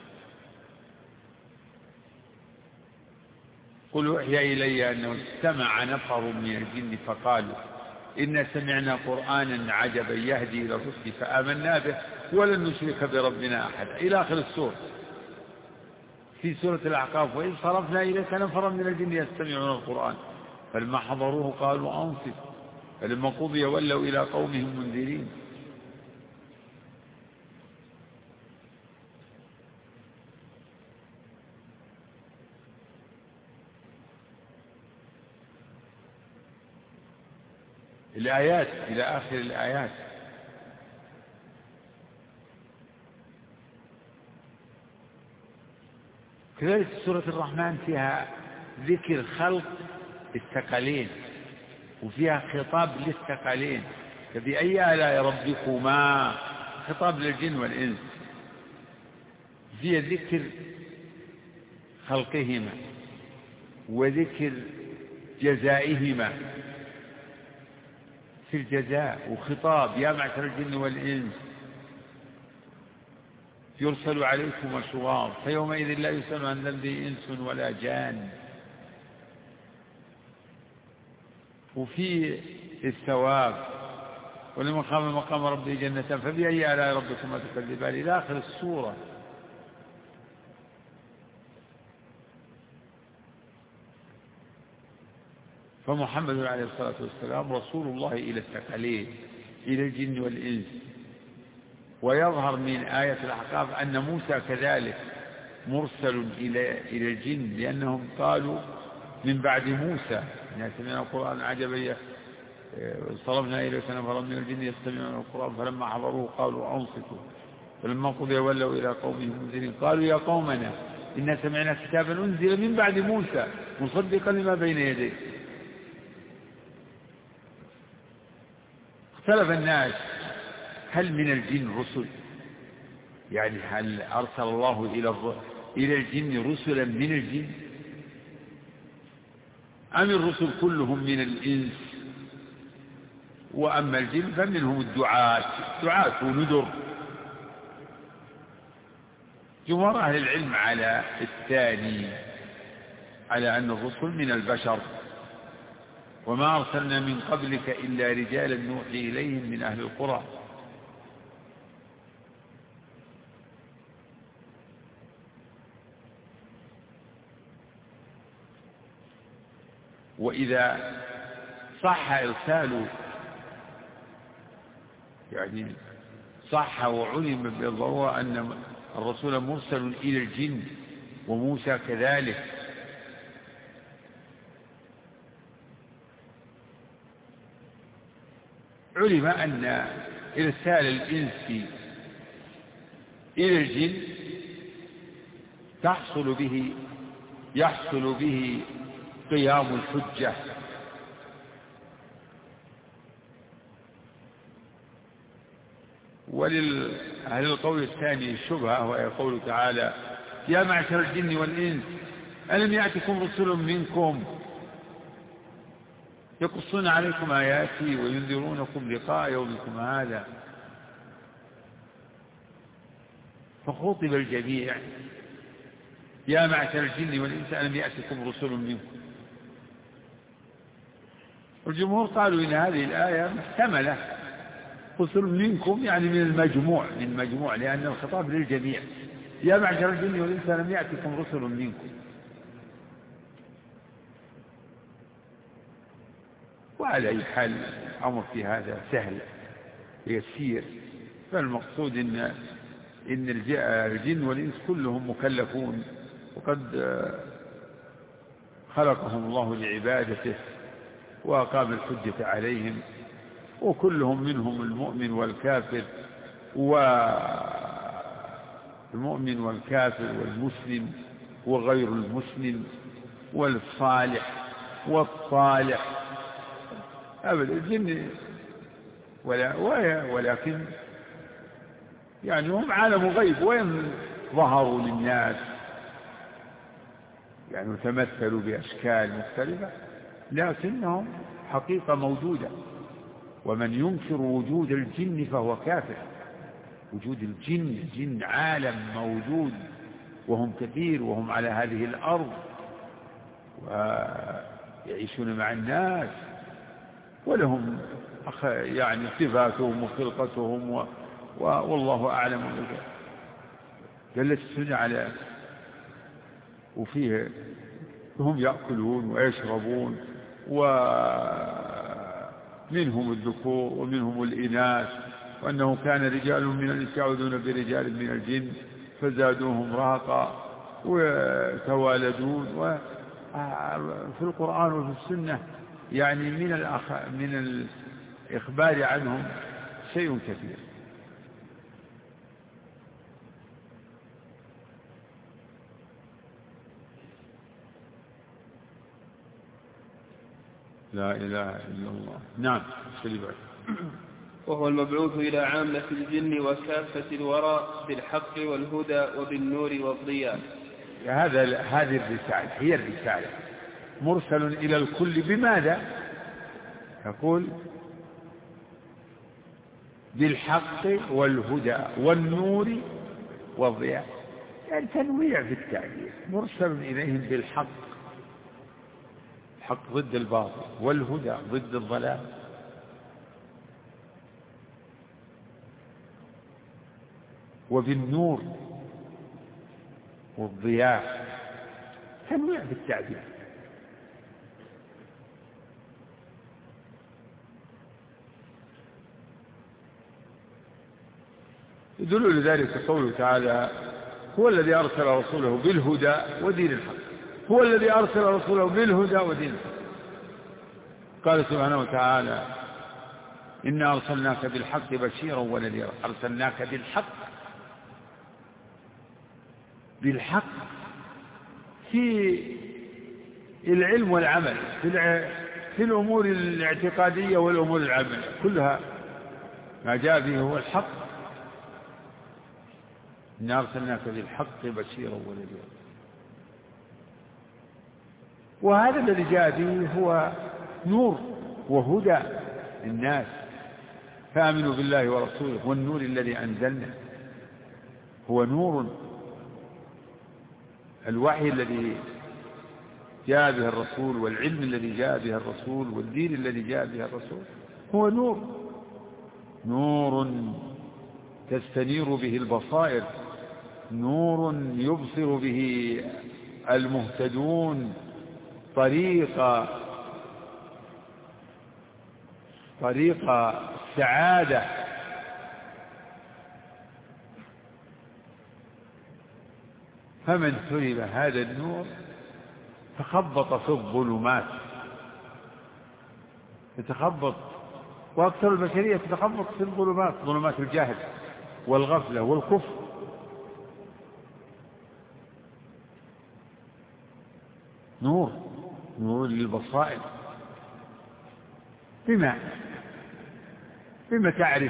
قل أوحي إلي أنه استمع نفر من الجن فقالوا إنا سمعنا قرآنا عجبا يهدي إلى الرشد فآمنا به ولن نشرك بربنا أحدا إلى آخر السورة. في سورة الأحقاف وإذ صرفنا إليك نفرا من الجن يستمعون القرآن فلما حضروه قالوا أنصتوا فلما قضي ولوا إلى قومهم منذرين. الآيات إلى آخر الآيات. كذلك سورة الرحمن فيها ذكر خلق الثقلين وفيها خطاب للثقلين، فبأي آلاء ربكما خطاب للجن والإنس. فيها ذكر خلقهما وذكر جزائهما في الجزاء، وخطاب يا معشر الجن والإنس يرسل عليكم شواظ فيومئذ لا يسأل عن ذنبه إنس ولا جان. وفي الثواب ولمن خاف مقام ربه جنتان فبأي آلاء ربكما تكذبان إلى آخر السورة. فمحمد عليه الصلاة والسلام رسول الله إلى الثقلين إلى الجن والإنس. ويظهر من آية الأحقاف أن موسى كذلك مرسل إلى إلى الجن، لأنهم قالوا من بعد موسى إن سمعنا القرآن عجبا صرفنا إليك نفرا من الجن يستمعون القرآن فلما حضروه قالوا أنصتوا فلما قضي ولوا إلى قومهم منذرين قالوا يا قومنا إنا سمعنا كتابا أنزل من بعد موسى مصدقا لما بين يديه. اختلف الناس هل من الجن رسل، يعني هل أرسل الله إلى إلى الجن رسلا من الجن أم الرسل كلهم من الإنس؟ وأما الجن فمنهم الدعاة دعاة ونذر. جمهور أهل العلم على الثاني، على أن الرسل من البشر، وما أرسلنا من قبلك إلا رجالا نوحي إليهم من أهل القرى. وإذا صح إرسال يعني صح وعلم بالضرورة أن الرسول مرسل إلى الجن وموسى كذلك، علم أن إرسال الإنس إلى الجن تحصل به يحصل به قيام الحجة، وللأهل القول الثاني الشبهة، وهي قوله تعالى يا معشر الجن والإنس ألم يأتكم رسل منكم يقصون عليكم آياتي وينذرونكم لقاء يومكم هذا، فخاطب الجميع يا معشر الجن والإنس ألم يأتكم رسل منكم. والجمهور قالوا إن هذه الآية محتملة، رسل منكم يعني من المجموع من مجموع لأن الخطاب للجميع، يا معشر الجن والإنس ألم يأتكم رسل منكم. وعلى أي حال الأمر في هذا سهل يسير، فالمقصود إن إن الجن والإنس كلهم مكلفون، وقد خلقهم الله لعبادته وأقام الحجة عليهم، وكلهم منهم المؤمن والكافر والمؤمن والكافر والمسلم وغير المسلم والصالح والطالح أبدا. الجن ولا ولكن يعني هم عالم غيب، وين ظهروا للناس يعني تمثلوا بأشكال مختلفة، لكنهم حقيقة موجودة. ومن ينكر وجود الجن فهو كافر. وجود الجن الجن عالم موجود، وهم كثير، وهم على هذه الأرض ويعيشون مع الناس، ولهم يعني صفاتهم وخلقتهم و... و... والله أعلم. دلت السنة على وفيه هم يأكلون ويشربون، ومنهم الذكور ومنهم الإناث، وأنه كان رجال من النساء يعوذون برجال من الجن فزادوهم رهقا وتوالدون. وفي القرآن وفي السنة يعني من الأخ... من الإخبار عنهم شيء كثير. لا إله إلا الله. نعم. وهو المبعوث إلى عامة الجن وكافة الورى بالحق والهدى وبالنور والضياء. هذا هذه الرسالة هي الرسالة، مرسل إلى الكل. بماذا؟ يقول بالحق والهدى والنور والضياء، يعني تنويع في التعبير. مرسل إليهم بالحق، الحق ضد الباطل، والهدى ضد الضلال، وبالنور والضياء، تنويع في التعبير. يدل لذلك قوله تعالى هو الذي أرسل رسوله بالهدى ودين الحق. هو الذي أرسل رسوله بالهدى ودين الحق. قال سبحانه وتعالى إنا أرسلناك بالحق بشيرا ونذيرا. أرسلناك بالحق، بالحق في العلم والعمل، في, في الأمور الاعتقادية والأمور العمل كلها، ما جاء به هو الحق. إنا أرسلناك بالحق بشيرا ونذيرا. وهذا الذي جاء به هو نور وهدى للناس. فآمنوا بالله ورسوله والنور الذي أنزلنا هو نور. الوحي الذي جاء به الرسول والعلم الذي جاء به الرسول والدين الذي جاء به الرسول هو نور، نور تستنير به البصائر، نور يبصر به المهتدون طريق طريق السعادة. فمن حرم هذا النور تخبط في الظلمات، يتخبط، وأكثر البشرية تتخبط في الظلمات، ظلمات الجهل والغفلة والكفر. نور نور للبصائر. بما بما تعرف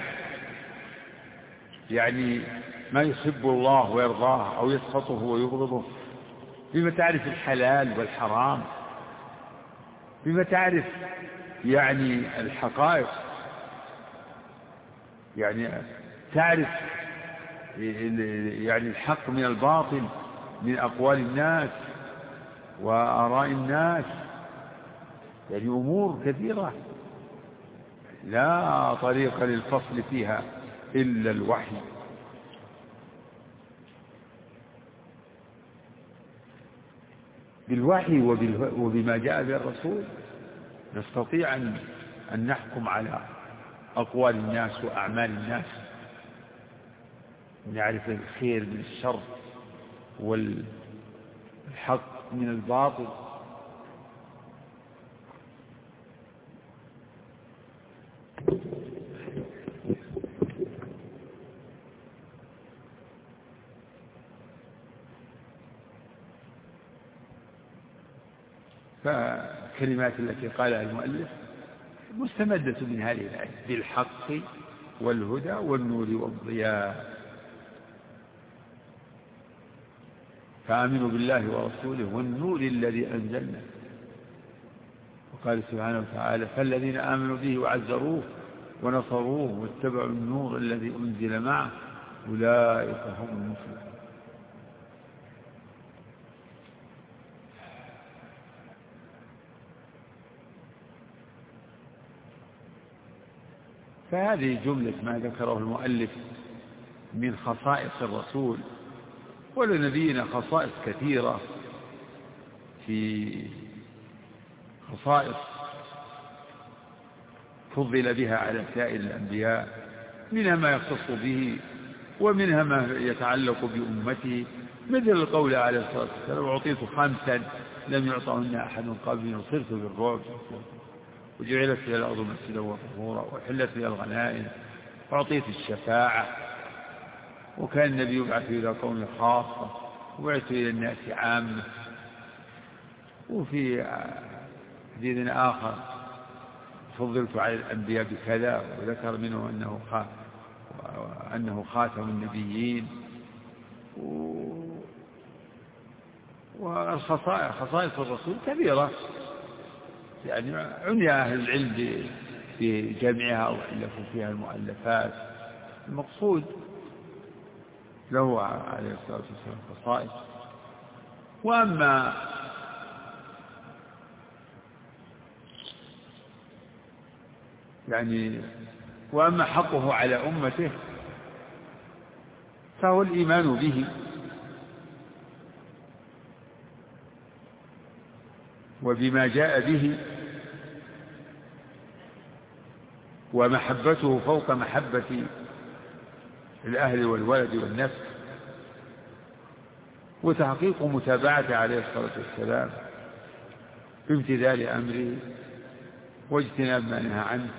يعني ما يحب الله ويرضاه أو يسخطه ويبغضه، بما تعرف الحلال والحرام، بما تعرف يعني الحقائق، يعني تعرف يعني الحق من الباطل من أقوال الناس وآراء الناس، يعني أمور كثيرة لا طريق للفصل فيها إلا الوحي. بالوحي وبما جاء به الرسول نستطيع أن نحكم على أقوال الناس وأعمال الناس، ونعرف الخير من الشر والحق من الباطل. فالكلمات التي قالها المؤلف مستمدة من هذه الآية: بالحق والهدى والنور والضياء. فآمنوا بالله ورسوله والنور الذي أنزلنا. وقال سبحانه وتعالى: فالذين آمنوا به وعزروه ونصروه واتبعوا النور الذي أنزل معه أولئك هم المفلحون. فهذه جملة ما ذكره المؤلف من خصائص الرسول. ولنبينا خصائص كثيرة، في خصائص فضل بها على سائر الأنبياء، منها ما يختص به ومنها ما يتعلق بأمته، مثل القول عليه الصلاة والسلام: أعطيت خمسا لم يعطهن أحد قبلي وصرت بالرعب وجعلت لي الأرض مسجدا وطهورا وحلت لي الغنائم وأعطيت الشفاعة. وكان النبي يبعث إلى قوم خاصة وبعث إلى الناس عامة. وفي حديث آخر: فضلت على الأنبياء بكذا، وذكر منه أنه أنه خاتم النبيين. والخصائص خصائص الرسول كبيرة، يعني عني أهل العلم بجمعها وألفوا فيها المؤلفات. المقصود له عليه الصلاة والسلام خصائص. وأما يعني وأما حقه على أمته فهو الإيمان به وبما جاء به، ومحبته فوق محبة الأهل والولد والنفس، وتحقيق متابعته عليه الصلاة والسلام بامتثال أمره واجتناب ما نهى عنه،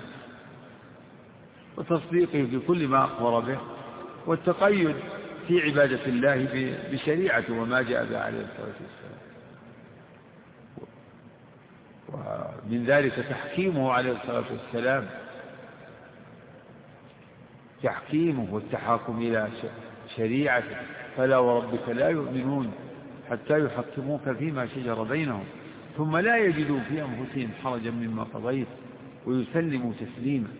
وتصديقه بكل ما أخبر به، والتقيد في عبادة الله بشريعته وما جاء به عليه الصلاة والسلام. ومن ذلك تحكيمه عليه الصلاة والسلام، تحكيمه والتحاكم إلى شريعته: فلا وربك لا يؤمنون حتى يحكموك فيما شجر بينهم ثم لا يجدوا في أنفسهم حرجا مما قضيت ويسلموا تسليما.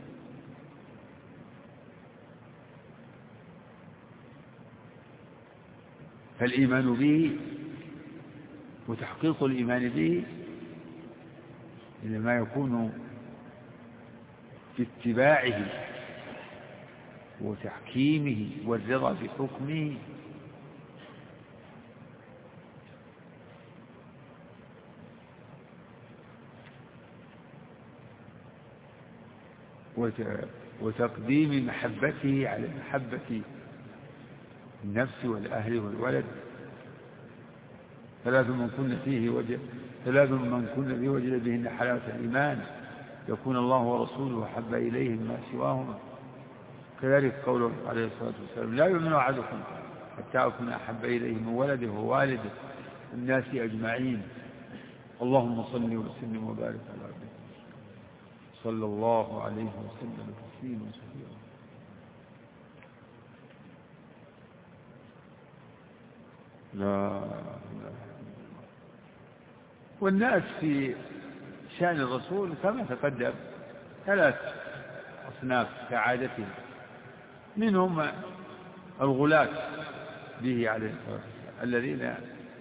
فالإيمان به وتحقيق الإيمان به إنما يكون في اتباعه وتحكيمه والرضا بحكمه. وتقديم محبته على محبة النفس والأهل والولد. ثلاث من كن فيه وجد ثلاث من كن فيه وجد بهن حلاوة الإيمان يكون الله ورسوله أحب إليه مما سواهما. كذلك قوله عليه الصلاة والسلام لا يؤمن أحدكم حتى أكون أحب إليه من ولده ووالده الناس أجمعين. اللهم صل وسلم وبارك على عبده صلى الله عليه وسلم تسليما كثيرا. لا والناس في شأن الرسول كما تقدم ثلاث أصناف كعادتهم. منهم الغلاة به عليه الصلاة والسلام الذين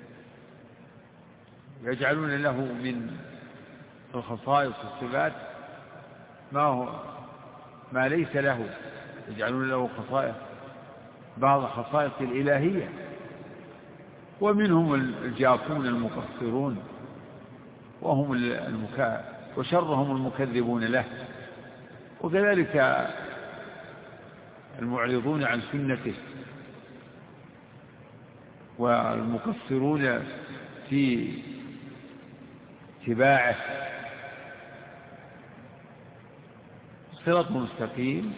يجعلون له من الخصائص والصفات ما هو ما ليس له، يجعلون له خصائص بعض خصائص الإلهية. ومنهم الجافون المقصرون وهم المكا وشرهم المكذبون له، وكذلك المعرضون عن سنته والمقصرون في اتباعه. صراط مستقيم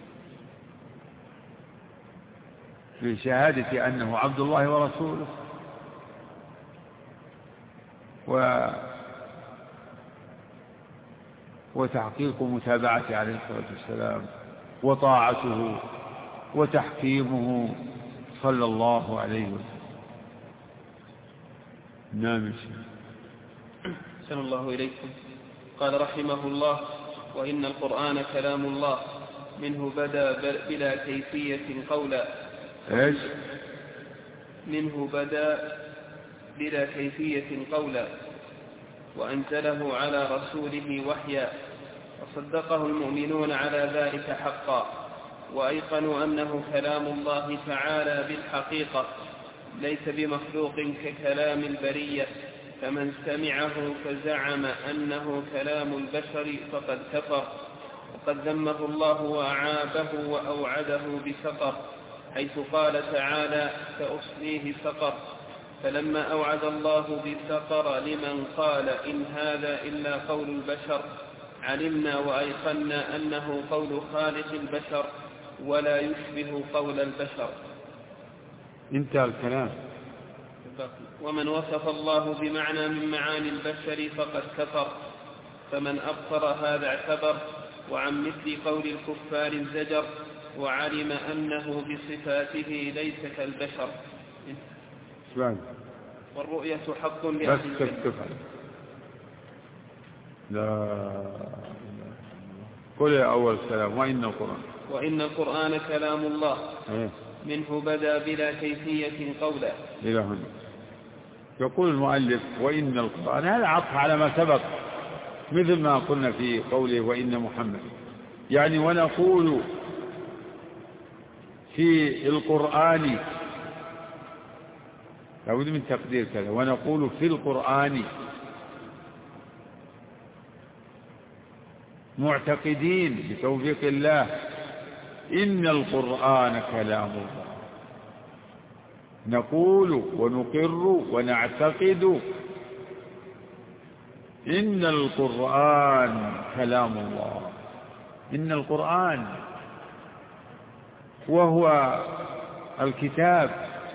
في شهادة أنه عبد الله ورسوله و وتحقيق متابعته عليه الصلاة والسلام وطاعته وتحكيمه صلى الله عليه وسلم. نعم. أحسن الله إليكم. قال رحمه الله: وإن القرآن كلام الله منه بدأ بلا كيفية قولا. إيش؟ منه بدأ بلا كيفية قولا وأنزله على رسوله وحيا وصدقه المؤمنون على ذلك حقا وأيقنوا أنه كلام الله تعالى بالحقيقة ليس بمخلوق ككلام البرية. فمن سمعه فزعم أنه كلام البشر فقد كفر وقد ذمه الله وأعابه وأوعده بسقر حيث قال تعالى: سأصليه سقر. فلما أوعد الله بسقر لمن قال إن هذا إلا قول البشر علمنا وأيقنا أنه قول خالق البشر ولا يشبه قول البشر. انتهى الكلام. ومن وصف الله بمعنى من معاني البشر فقد كفر. فمن أبصر هذا اعتبر وعن مثل قول الكفار الزجر وعلم أنه بصفاته ليس كالبشر. سؤال. والرؤية حق بس لأهل تكتب. لا قل يا أول السلام. وإن القرآن وإن القرآن كلام الله إيه؟ منه بدأ بلا كيفية قولا. إلى هنا يقول المؤلف: وإن القرآن. هذا عطف على ما سبق مثل ما قلنا في قوله وإن محمد، يعني ونقول في القرآن، لابد من تقدير كذا، ونقول في القرآن معتقدين بتوفيق الله إن القرآن كلام الله. نقول ونقر ونعتقد إن القرآن كلام الله. إن القرآن وهو الكتاب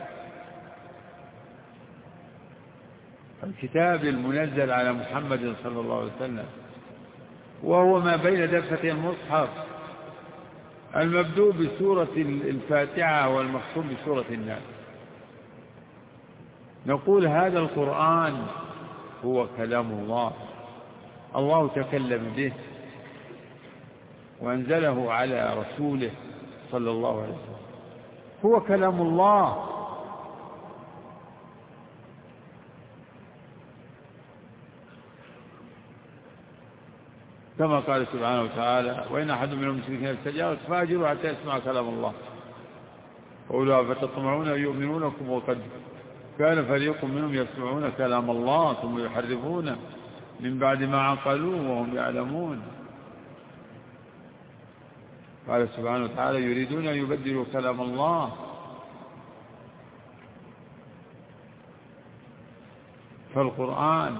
الكتاب المنزل على محمد صلى الله عليه وسلم، وهو ما بين دفتي المصحف المبدوء بسورة الفاتحة والمختوم بسورة الناس. نقول هذا القرآن هو كلام الله. الله تكلم به وأنزله على رسوله صلى الله عليه وسلم، هو كلام الله. كما قال سبحانه وتعالى: وإن أحد من المشركين استجارك فأجره حتى يسمع كلام الله. قولوا فتطمعون أن يؤمنونكم وقد كان فريق منهم يسمعون كلام الله ثم يحرفونه من بعد ما عقلوه وهم يعلمون. قال سبحانه وتعالى: يريدون أن يبدلوا كلام الله. فالقرآن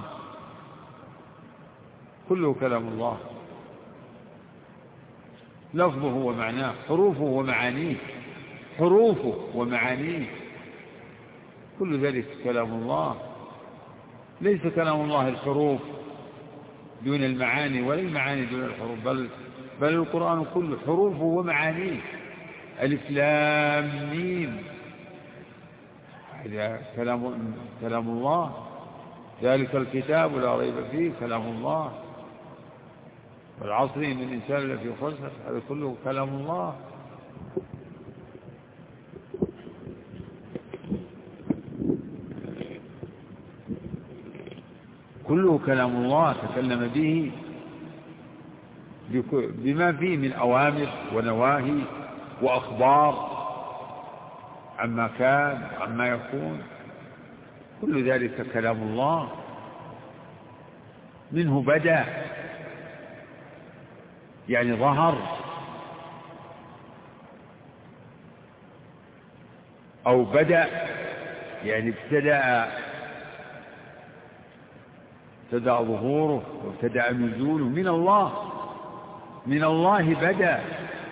كله كلام الله، لفظه ومعناه، حروفه ومعانيه، حروفه ومعانيه كل ذلك كلام الله. ليس كلام الله الحروف دون المعاني ولا المعاني دون الحروف، بل بل القرآن كله حروفه ومعانيه. ألف لام ميم هذا كلام كلام الله. ذلك الكتاب لا ريب فيه كلام الله. والعصر إن الإنسان لفي خسر هذا كله كلام الله. كله كلام الله تكلم به بما فيه من أوامر ونواهي وأخبار عما كان عما يكون، كل ذلك كلام الله. منه بدأ يعني ظهر، أو بدأ يعني ابتدأ ابتدأ ظهوره وابتدأ نزوله من الله. من الله بدأ،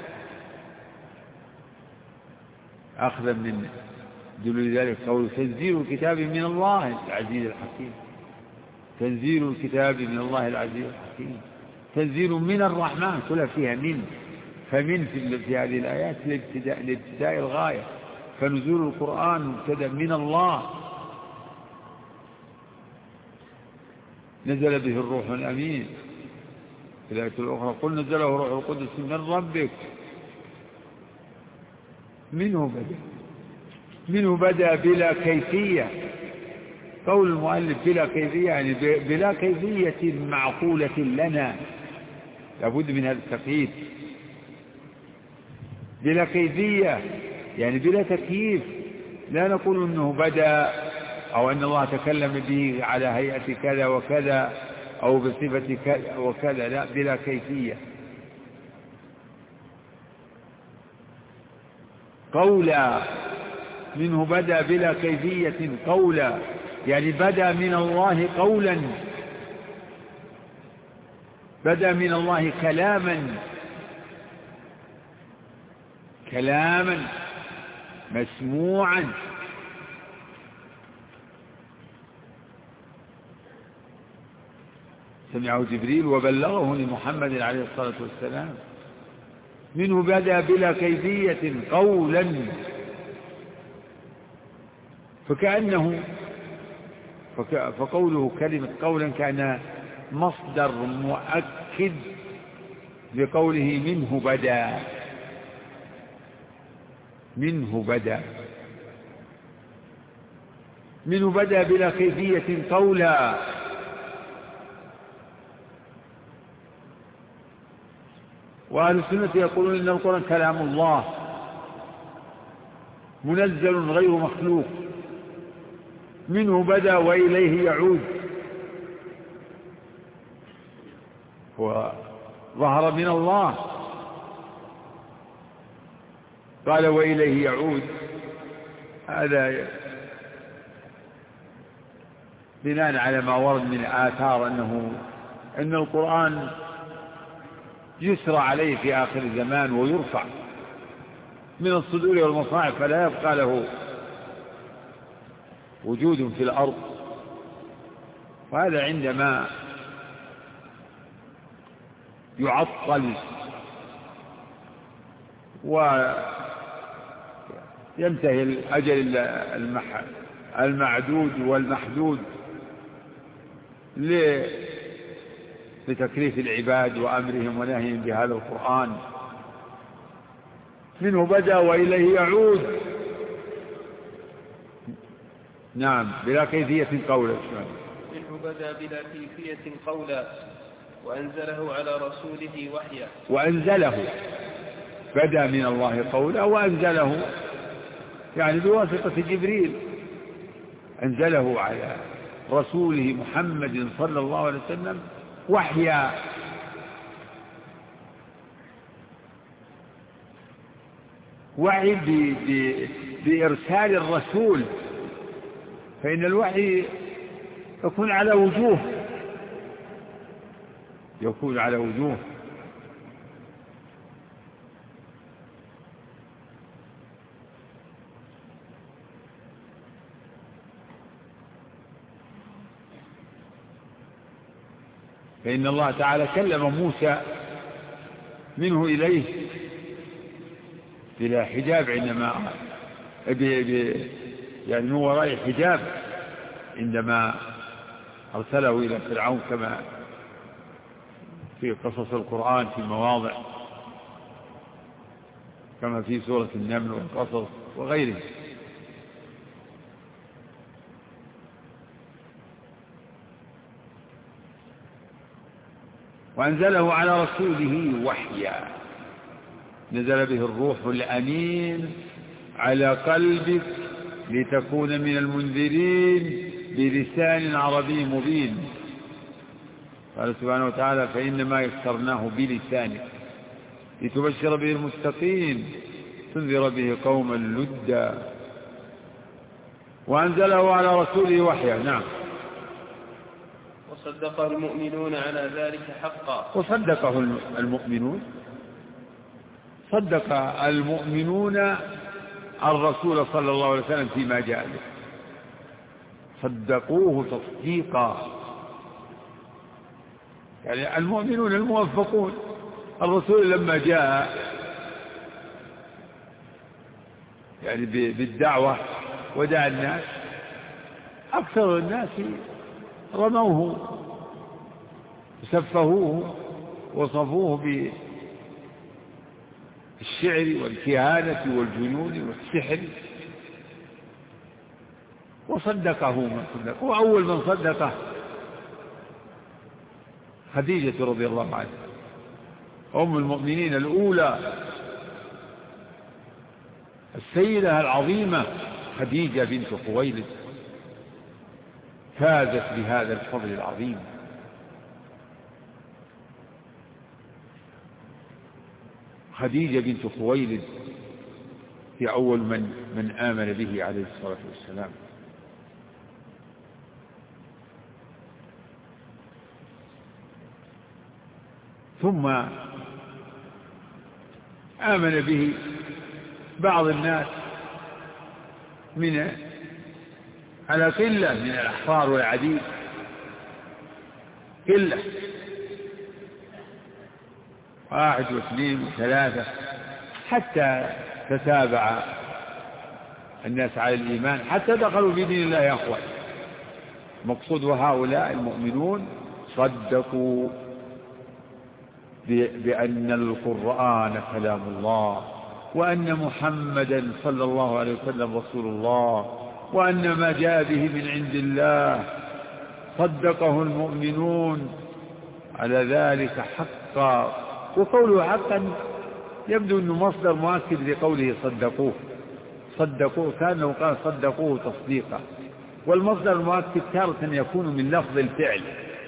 أخذا من دل ذلك قول تنزيل الكتاب من الله العزيز الحكيم. تنزيل الكتاب من الله العزيز الحكيم، تنزيل من الرحمن كلها فيها من، فمن في هذه الآيات لابتداء, لابتداء الغاية. فنزول القرآن مبتدأ من الله، نزل به الروح الأمين. في الآية الأخرى قل نزله روح القدس من ربك. منه بدأ، منه بدأ بلا كيفية. قول المؤلف بلا كيفية يعني بلا كيفية معقولة لنا، لابد من هذا التقييد. بلا كيفية يعني بلا تكييف، لا نقول أنه بدأ أو أن الله تكلم به على هيئة كذا وكذا أو بصفة كذا وكذا، لا، بلا كيفية. قولا، منه بدأ بلا كيفية قولا يعني بدأ من الله قولا، بدأ من الله كلاما، كلاما مسموعا. سمعه جبريل وبلغه لمحمد عليه الصلاة والسلام. منه بدأ بلا كيفية قولا، فكأنه فقوله كلمة قولا كان مصدر مؤكد لقوله منه بدأ. منه بدأ منه بدأ بلا كيفية قولا. وأهل السنة يقولون إن القرآن كلام الله منزل غير مخلوق، منه بدأ وإليه يعود. وظهر من الله، قال وإليه يعود، هذا بناء على ما ورد من آثار أنه أن القرآن يسرى عليه في آخر الزمان ويرفع من الصدور والمصاحف فلا يبقى له وجود في الأرض. وهذا عندما يعطل وينتهي الأجل المعدود والمحدود لتكليف العباد وأمرهم ونهيهم بهذا القرآن. منه بدأ وإليه يعود. نعم بلا كيفية قولا. منه بدأ بلا كيفية قولا وأنزله على رسوله وحيا. وأنزله بدأ من الله قولا وأنزله يعني بواسطة جبريل أنزله على رسوله محمد صلى الله عليه وسلم وحيا. وحي بإرسال الرسول، فإن الوحي يكون على وجوه يكون على وجوه فإن الله تعالى كلم موسى منه إليه بلا حجاب عندما ب... ب... يعني من وراء حجاب عندما أرسله إلى فرعون كما في قصص القرآن في مواضع كما في سورة النمل والقصص وغيره. وأنزله على رسوله وحيا نزل به الروح الأمين على قلبك لتكون من المنذرين بلسان عربي مبين. قال سبحانه وتعالى فإنما يسرناه بلسانك لتبشر به المتقين تنذر به قوما لدا. وأنزله على رسوله وحيا. نعم. وصدقه المؤمنون على ذلك حقا. وصدقه المؤمنون صدق المؤمنون الرسول صلى الله عليه وسلم فيما جاء به صدقوه تصديقا. يعني المؤمنون الموفقون الرسول لما جاء يعني بالدعوة ودعا الناس أكثر الناس رموه سفهوه وصفوه بالشعر والكهانة والجنون والسحر وصدقه من صدقه. وأول من صدقه خديجة رضي الله عنها أم المؤمنين الأولى السيدة العظيمة خديجة بنت خويلد فازت بهذا الفضل العظيم. خديجة بنت خويلد هي أول من من آمن به عليه الصلاة والسلام. ثم آمن به بعض الناس من على قلة من الأحرار والعبيد قلة واحد واثنين وثلاثة حتى تتابع الناس على الإيمان حتى دخلوا في دين الله أخوة. مقصود هؤلاء المؤمنون صدقوا بأن القرآن كلام الله وأن محمدا صلى الله عليه وسلم رسول الله وأن ما جاء به من عند الله. صدقه المؤمنون على ذلك حقا. وقوله حقا يبدو أنه مصدر مؤكد لقوله صدقوه صدقوه كانه قال صدقوه تصديقا. والمصدر المؤكد تارة يكون من لفظ الفعل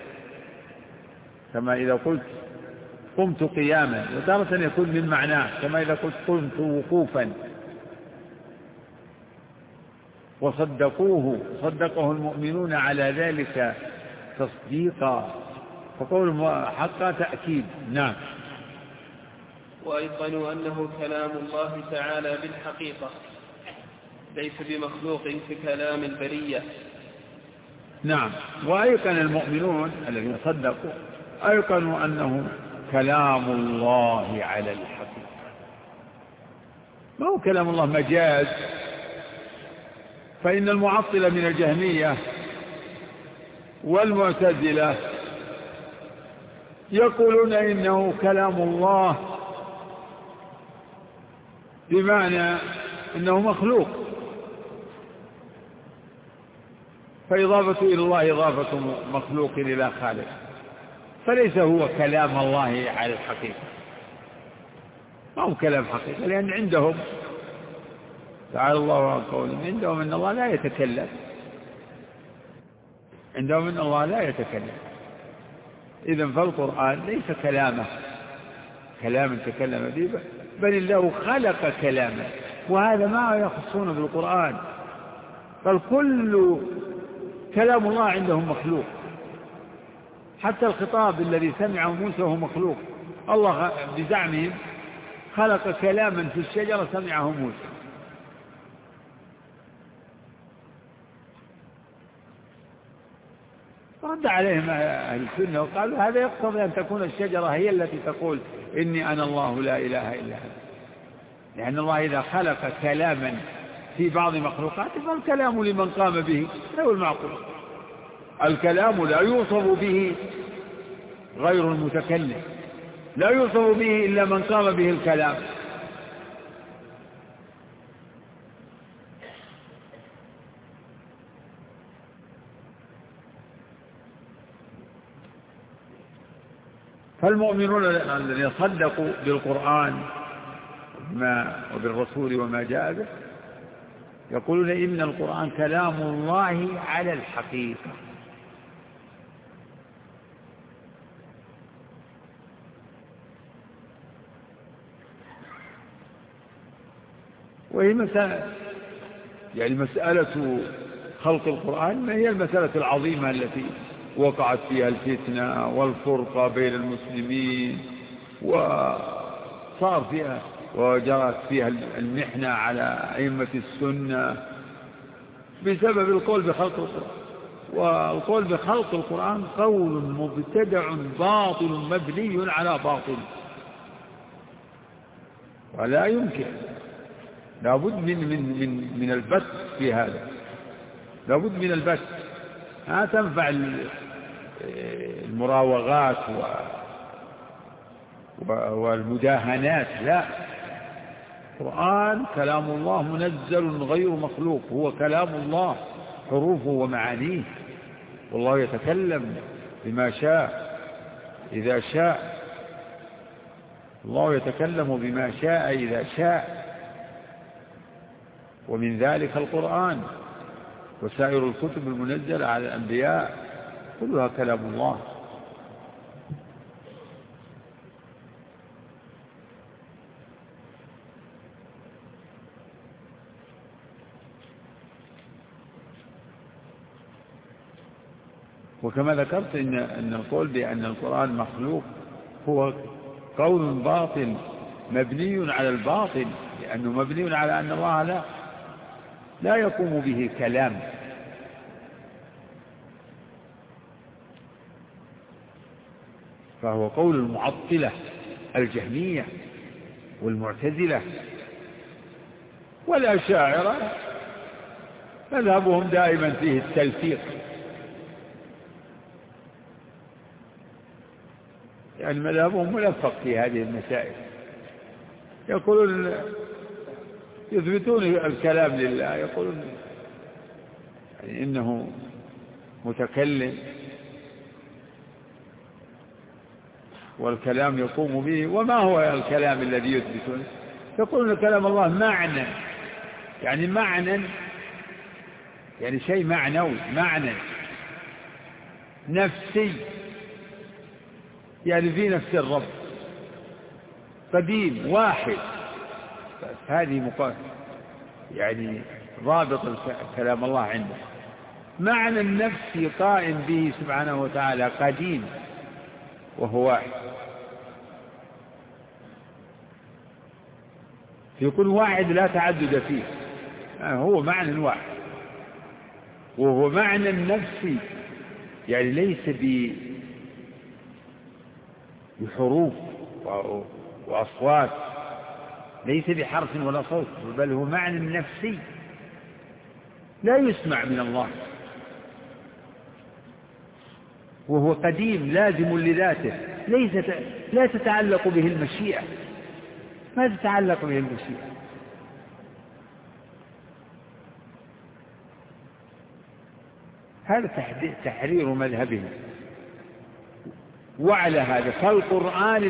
كما إذا قلت قمت قياما وتارة يكون من معناه كما إذا قلت قمت وقوفا. وصدقوه صدقه المؤمنون على ذلك تصديقا. فقول حقا تأكيد. نعم. وأيقنوا أنه كلام الله تعالى بالحقيقة ليس بمخلوق ككلام البرية. نعم. وأيقن المؤمنون الذين صدقوا أيقنوا أنه كلام الله على الحقيقة ما هو كلام الله مجاز. فإن المعطلة من الجهمية والمعتزلة يقولون إنه كلام الله بمعنى إنه مخلوق، فإضافة إلى الله إضافة مخلوق إلى خالق، فليس هو كلام الله على الحقيقة، ما هو كلام حقيقة، لأن عندهم تعالى الله عن قولهم عندهم أن الله لا يتكلم، عندهم أن الله لا يتكلم. إذن فالقرآن ليس كلامه كلام تكلم به، بل الله خلق كلامه، وهذا ما يخصون بالقرآن، بل كل كلام الله عندهم مخلوق، حتى الخطاب الذي سمعه موسى هو مخلوق. الله بزعمهم خلق كلاما في الشجرة سمعه موسى. رد عليهم أهل السنة وقالوا هذا يقتضي أن تكون الشجرة هي التي تقول إني أنا الله لا إله إلا أنا، لأن الله إذا خلق كلاما في بعض مخلوقاته فالكلام لمن قام به هو المعقول. الكلام لا يوصف به غير المتكلم، لا يوصف به إلا من قام به الكلام. فالمؤمنون الذين صدقوا بالقرآن وبالرسول وما جاء به يقولون إن القرآن كلام الله على الحقيقة. وهي مسألة يعني مسألة خلق القرآن ما هي المسألة العظيمة التي وقعت فيها الفتنة والفرقة بين المسلمين، وصار فيها وجرت فيها المحنة على أئمة السنة بسبب القول بخلق القرآن. والقول بخلق القرآن قول مبتدع باطل مبني على باطل، ولا يمكن، لابد من من من من البت في هذا، لابد من البت. ما تنفع المراوغات والمداهنات، لا، القرآن كلام الله منزل غير مخلوق، هو كلام الله حروفه ومعانيه، والله يتكلم بما شاء إذا شاء، الله يتكلم بما شاء إذا شاء، ومن ذلك القرآن وسائر الكتب المنزلة على الأنبياء كلها كلام الله. وكما ذكرت إن, إن القول بأن القرآن مخلوق هو قول باطل مبني على الباطل، لأنه مبني على أن الله لا لا يقوم به كلام، فهو قول المعطلة الجهمية والمعتزلة والأشاعرة، مذهبهم دائما فيه التلفيق، يعني مذهبهم ملفق في هذه المسائل، يقولون يثبتون الكلام لله، يقولون يعني إنه متكلم والكلام يقوم به. وما هو الكلام الذي يثبتون؟ يقولون كلام الله معنى، يعني معنى يعني شيء معنوي، معنى نفسي، يعني في نفس الرب قديم واحد. هذه مقارنة يعني ضابط كلام الله عنده، معنى النفس قائم به سبحانه وتعالى قديم وهو واحد، يكون واحد لا تعدد فيه، هو معنى واحد، وهو معنى النفس يعني ليس بحروف وأصوات، ليس بحرف ولا صوت، بل هو معنى نفسي لا يسمع من الله. وهو قديم لازم لذاته، ليس لا تتعلق به المشيئة، ما تتعلق به المشيئة. هذا تحرير مذهبهم. وعلى هذا فالقرآن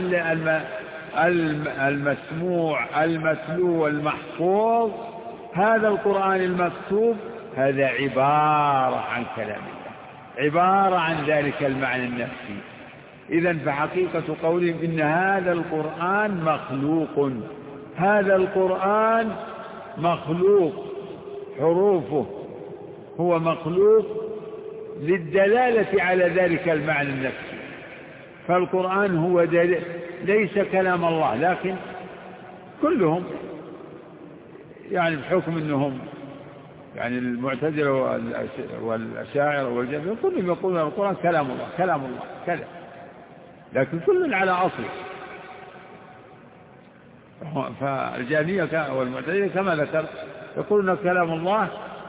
المسموع المتلو المحفوظ، هذا القرآن المكتوب هذا عبارة عن كلام الله، عبارة عن ذلك المعنى النفسي. إذن فحقيقة قولهم إن هذا القرآن مخلوق، هذا القرآن مخلوق، حروفه هو مخلوق للدلالة على ذلك المعنى النفسي. فالقرآن هو دليل ليس كلام الله، لكن كلهم يعني بحكم أنهم يعني المعتزلة والأشاعرة والجبرية كلهم يقولون القرآن كلام الله كلام الله كذا، لكن كل على أصله. فالجهمية والمعتزلة كما ذكر يقولون كلام الله،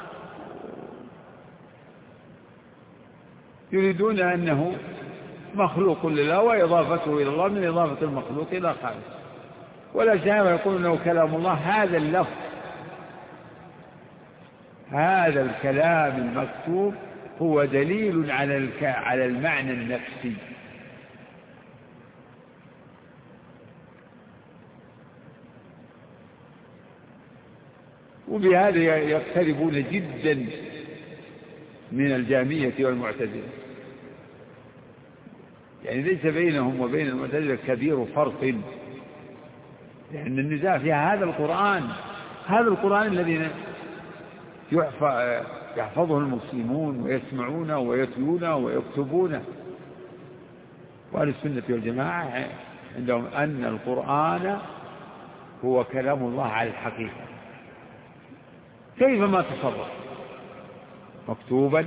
يريدون أنه مخلوق لله وإضافته إلى الله من إضافة المخلوق إلى خالق. والأشاعرة يقولون أنه كلام الله هذا اللفظ، هذا الكلام المكتوب هو دليل على على المعنى النفسي. وبهذا يقتربون جدا من الجهمية والمعتزلة، يعني ليس بينهم وبين المعتزلة كبير فرق، لأن النزاع فيها هذا القرآن، هذا القرآن الذي يحفظه المسلمون ويسمعونه ويتلونه ويكتبونه. وأهل السنة والجماعة عندهم أن القرآن هو كلام الله على الحقيقة كيفما تصرف، مكتوبا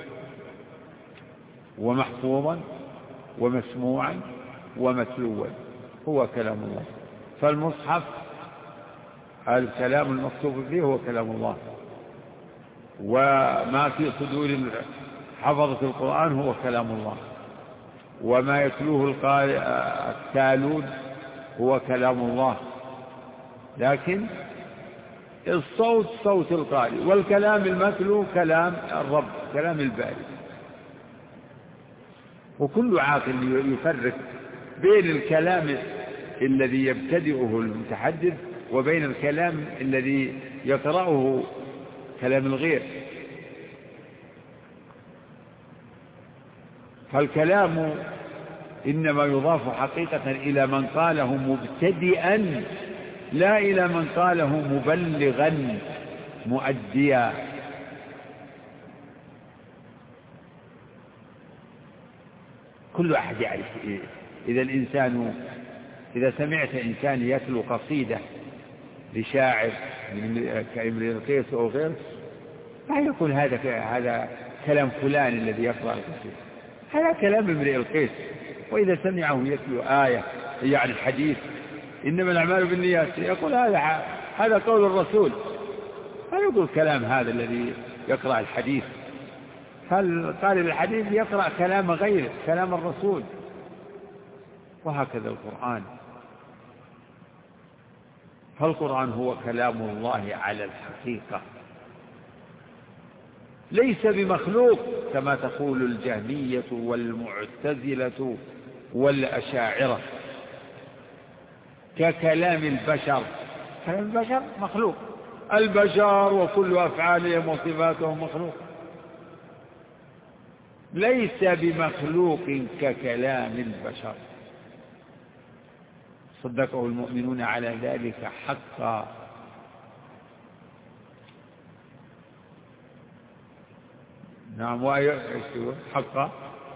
ومحفوظا ومسموعا ومتلوا، هو كلام الله. فالمصحف الكلام المكتوب فيه هو كلام الله، وما في صدور حفظة القرآن هو كلام الله، وما يتلوه التالون هو كلام الله. لكن الصوت صوت القارئ، والكلام المتلو كلام الرب كلام الباري. وكل عاقل يفرق بين الكلام الذي يبتدئه المتحدث وبين الكلام الذي يقرأه كلام الغير. فالكلام إنما يضاف حقيقة إلى من قاله مبتدئا، لا إلى من قاله مبلغا مؤديا. كل أحد يعرف إذا الإنسان إذا سمعت إنسان يتلو قصيدة لشاعر كامرئ القيس أو غيره، ما يقول هذا هذا كلام فلان الذي يقرأ القصيدة، هذا كلام امرئ القيس. وإذا سمعه يتلو آية يعني الحديث إنما الأعمال بالنيات، يقول هذا هذا قول الرسول، لا يقول كلام هذا الذي يقرأ الحديث. فقال الحديث يقرأ كلام غيره كلام الرسول. وهكذا القرآن، فالقرآن هو كلام الله على الحقيقة، ليس بمخلوق كما تقول الجهمية والمعتزلة والأشاعرة، ككلام البشر. كلام البشر مخلوق، البشر وكل أفعالهم وصفاتهم مخلوق، ليس بمخلوق ككلام البشر. صدقه المؤمنون على ذلك حقا. نعم، وأي حقا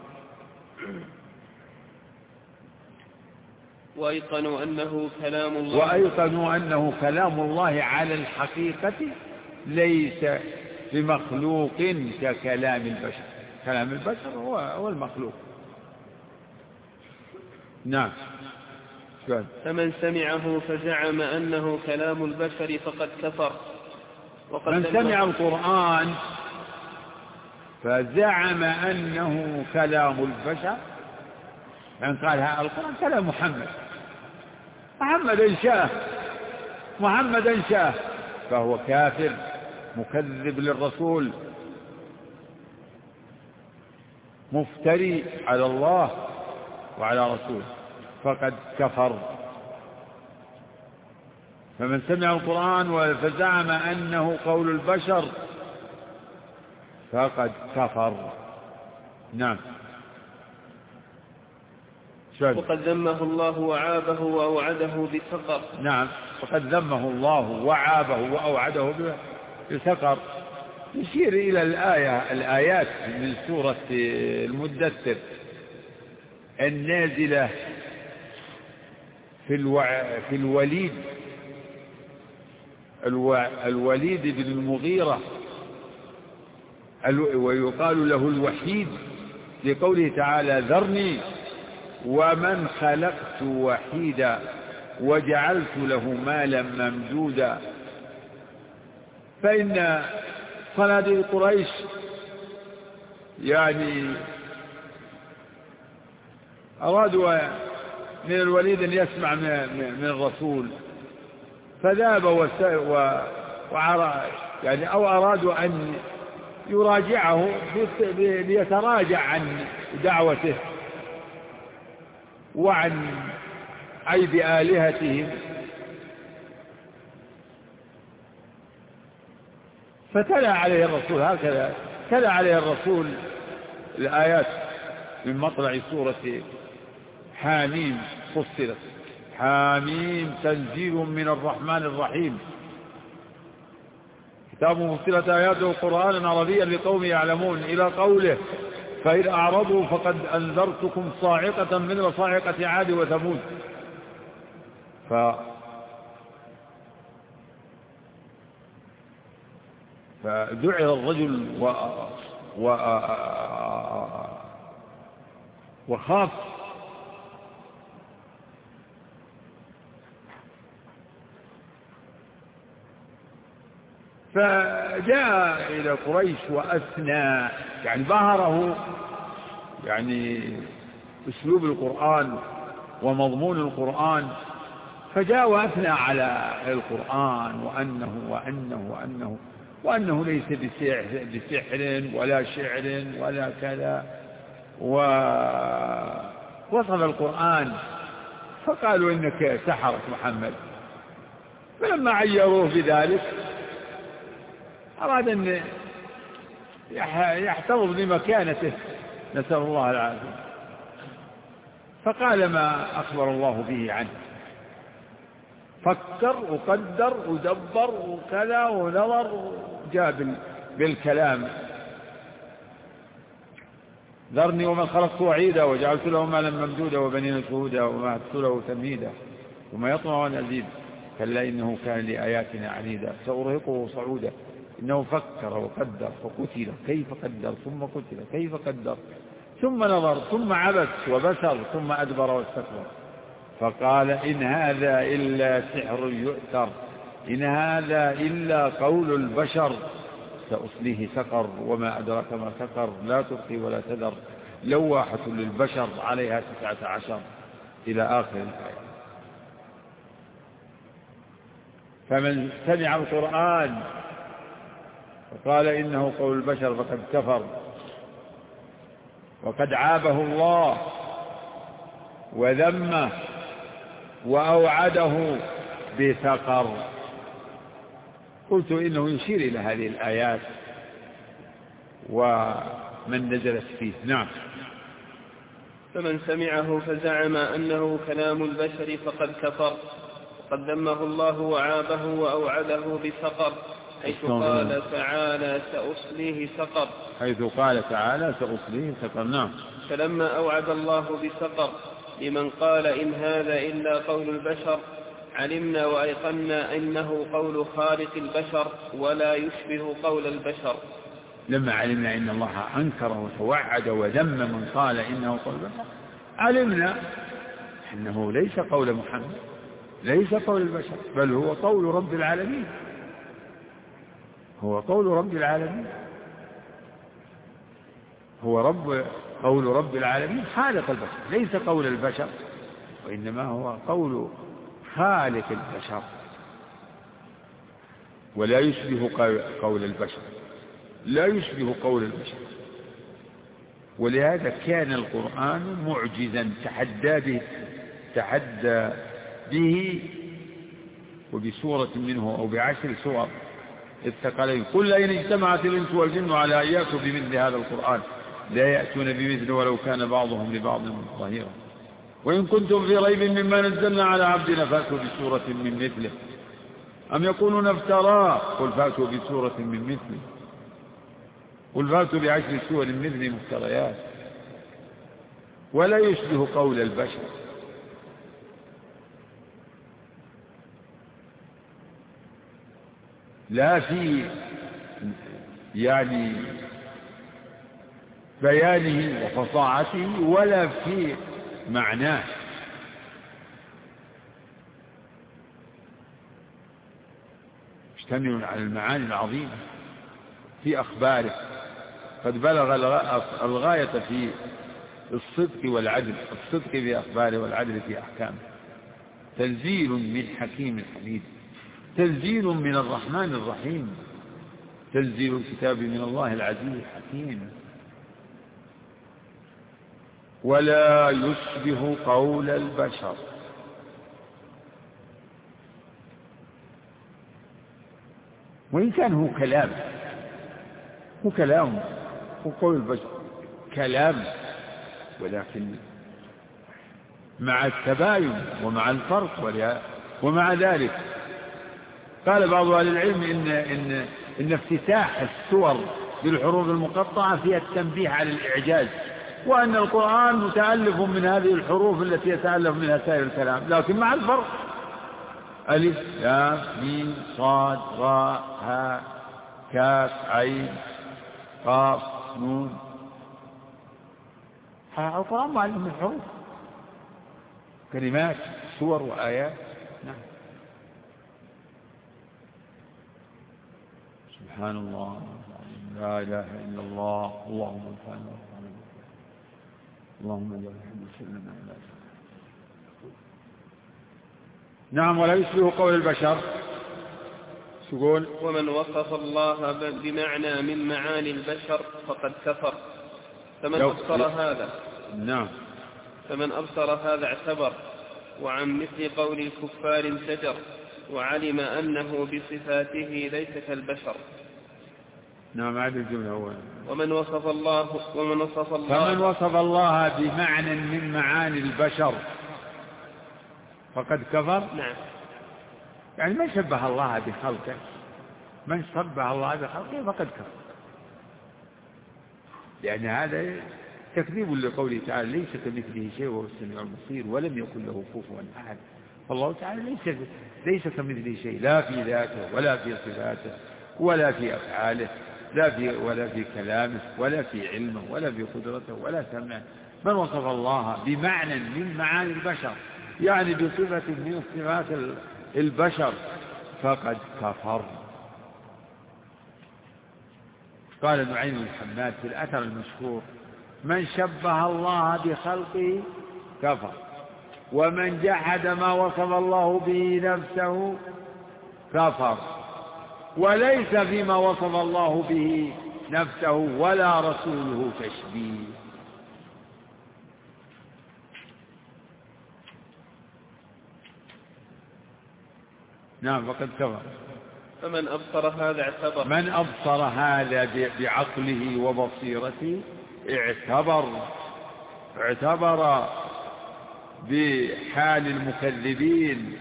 وأيقنوا أنه كلام الله وأيقنوا أنه كلام الله على الحقيقة ليس بمخلوق ككلام البشر. كلام البشر هو, هو المخلوق. نعم. فمن سمعه فزعم أنه كلام البشر فقد كفر. وقد من سمع القرآن فزعم أنه كلام البشر، يعني قال هذا القرآن كلام محمد، محمد انشاه محمد انشاه فهو كافر مكذب للرسول مفتري على الله وعلى رسوله فقد كفر. فمن سمع القرآن فزعم أنه قول البشر فقد كفر. نعم. وقد ذمه الله وعابه وأوعده بسقر. نعم، وقد ذمه الله وعابه وأوعده بسقر. يشير إلى الآية الآيات من سورة المدثر النازلة في الوع... في الوليد الو... الوليد بن المغيرة ال... ويقال له الوحيد لقوله تعالى ذرني ومن خلقت وحيدا وجعلت له مالا ممدودا. فإن صناديد قريش يعني أرادوا من الوليد أن يسمع من الرسول فذهب وعرى يعني أو أرادوا أن يراجعه ليتراجع عن دعوته وعن عيب آلهتهم، فتلا عليه الرسول هكذا تلا عليه الرسول الآيات من مطلع سورة حاميم فصلت حاميم تنزيل من الرحمن الرحيم كتاب فصلت آياته قرآنا عربيا لقوم يعلمون إلى قوله فإن أعرضوا فقد أنذرتكم صاعقة مثل صاعقة عاد وثمود. ف فدعي الرجل و... و... وخاف فجاء إلى قريش وأثنى يعني ظهره يعني أسلوب القرآن ومضمون القرآن، فجاء وأثنى على القرآن وأنه وأنه وأنه وأنه ليس بسحر ولا شعر ولا كذا، ووصف القرآن فقالوا إنك سحرت محمد. فلما عيروه بذلك أراد أن يحتفظ بمكانته نسأل الله العافية، فقال ما أخبر الله به عنه، فكر وقدر ودبر وكذا ونظر جاء بالكلام ذرني ومن خلقت وعيدا وجعلت له مالا ممدودا وبنين شهودا ومهدت له تمهيدا ثم يطمع أن أزيد كلا إنه كان لآياتنا عنيدا سأرهقه صعودا إنه فكر وقدر فقتل كيف قدر ثم قتل كيف قدر ثم نظر ثم عبس وبسر ثم أدبر واستكبر فقال إن هذا إلا سحر يؤثر إن هذا إلا قول البشر سأصليه سقر وما أدرك ما سقر لا تبقي ولا تذر لواحة للبشر عليها تسعة عشر إلى آخر الآية. فمن سمع القرآن وقال إنه قول البشر فقد كفر وقد عابه الله وذمه وأوعده بسقر. قلت إنه يشير إلى هذه الآيات ومن نزلت فيه. نعم. فمن سمعه فزعم أنه كلام البشر فقد كفر وقد ذمه الله وعابه وأوعده بسقر حيث قال تعالى سأصليه سقر حيث قال تعالى سأصليه سقر. نعم. فلما أوعد الله بسقر لمن قال إن هذا إلا قول البشر علمنا وأيقنا أنه قول خالق البشر ولا يشبه قول البشر. لما علمنا إن الله أنكر وتوعد وذم من قال إنه قول البشر علمنا أنه ليس قول محمد ليس قول البشر بل هو قول رب العالمين هو قول رب العالمين. هو رب قول رب العالمين خالق البشر، ليس قول البشر، وإنما هو قول خالق البشر، ولا يشبه قول البشر، لا يشبه قول البشر. ولهذا كان القرآن معجزا تحدى به تحدى به وبسورة منه أو بعشر سور الثقلين. قل لئن اجتمعت الإنس والجن على أن يأتوا بمثل هذا القرآن لا يأتون بمثله ولو كان بعضهم لبعض ظهيرا وإن كنتم في ريب مما نزلنا على عبدنا فأتوا بسورة من مثله أم يقولون افتراه قل فأتوا بسورة من مثله قل فأتوا بعشر سور مثل مفتريات. ولا يشبه قول البشر. لا في يعني بيانه وفصاحته ولا في معناه. مشتمل على المعاني العظيمة في أخباره، قد بلغ الغاية في الصدق والعدل، الصدق في أخباره والعدل في أحكامه. تنزيل من حكيم حميد، تنزيل من الرحمن الرحيم، تنزيل الكتاب من الله العزيز الحكيم. ولا يشبه قول البشر. وإن كان هو كلام، هو كلام، هو قول البشر كلام، ولكن مع التباين ومع الفرق. ومع ذلك قال بعض أهل العلم إن, إن, إن افتتاح السور بالحروف المقطعة فيها التنبيه على الإعجاز، وأن القرآن متألف من هذه الحروف التي يتألف منها سائر الكلام، لكن مع الفرق. ألف لام ميم صاد راء هاء كاف عين قاف نون. القرآن معلم من الحروف، كلمات سور وآيات. نعم. سبحان الله، لا إله إلا الله، اللهم انفعنا اللهم اجعل الحمد سلما على. نعم. ولا يشبه قول البشر. تقول ومن وصف الله بمعنى من معاني البشر فقد كفر، فمن أبصر هذا نعم فمن أبصر هذا اعتبر، وعن مثل قول الكفار سجر، وعلم أنه بصفاته ليس كالبشر. نعم. هذه الجملة هو ومن وصف الله ومن وصف الله فمن وصف الله بمعنى من معاني البشر فقد كفر. نعم. يعني من شبه الله بخلقه، من شبه الله بخلقه فقد كفر، لأن هذا تكذيب لقوله تعالى ليس كمثله شيء وهو السميع البصير ولم يكن له كفوا أحد. فالله تعالى ليس ليس كمثله شيء، لا في ذاته ولا في صفاته ولا في أفعاله، لا في ولا في كلامه ولا في علمه ولا في قدرته ولا سمعه. من وصف الله بمعنى من معاني البشر، يعني بصفة من صفات البشر، فقد كفر. قال نعيم بن حماد في الأثر المشهور: من شبه الله بخلقه كفر، ومن جحد ما وصف الله به نفسه كفر، وليس فيما وصف الله به نفسه ولا رسوله تشبيه. نعم. فقد كفر. فمن أبصر هذا اعتبر، من أبصر هذا بعقله وبصيرته اعتبر اعتبر بحال المكذبين،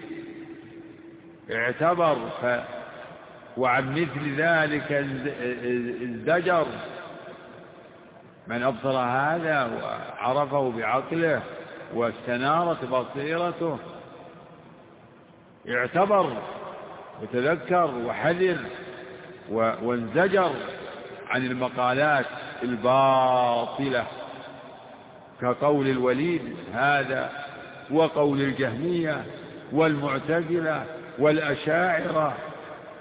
اعتبر ف وعن مثل ذلك الزجر. من أبصر هذا وعرفه بعقله واستنارت بصيرته اعتبر وتذكر وحذر وانزجر عن المقالات الباطلة كقول الوليد هذا وقول الجهمية والمعتزلة والأشاعرة.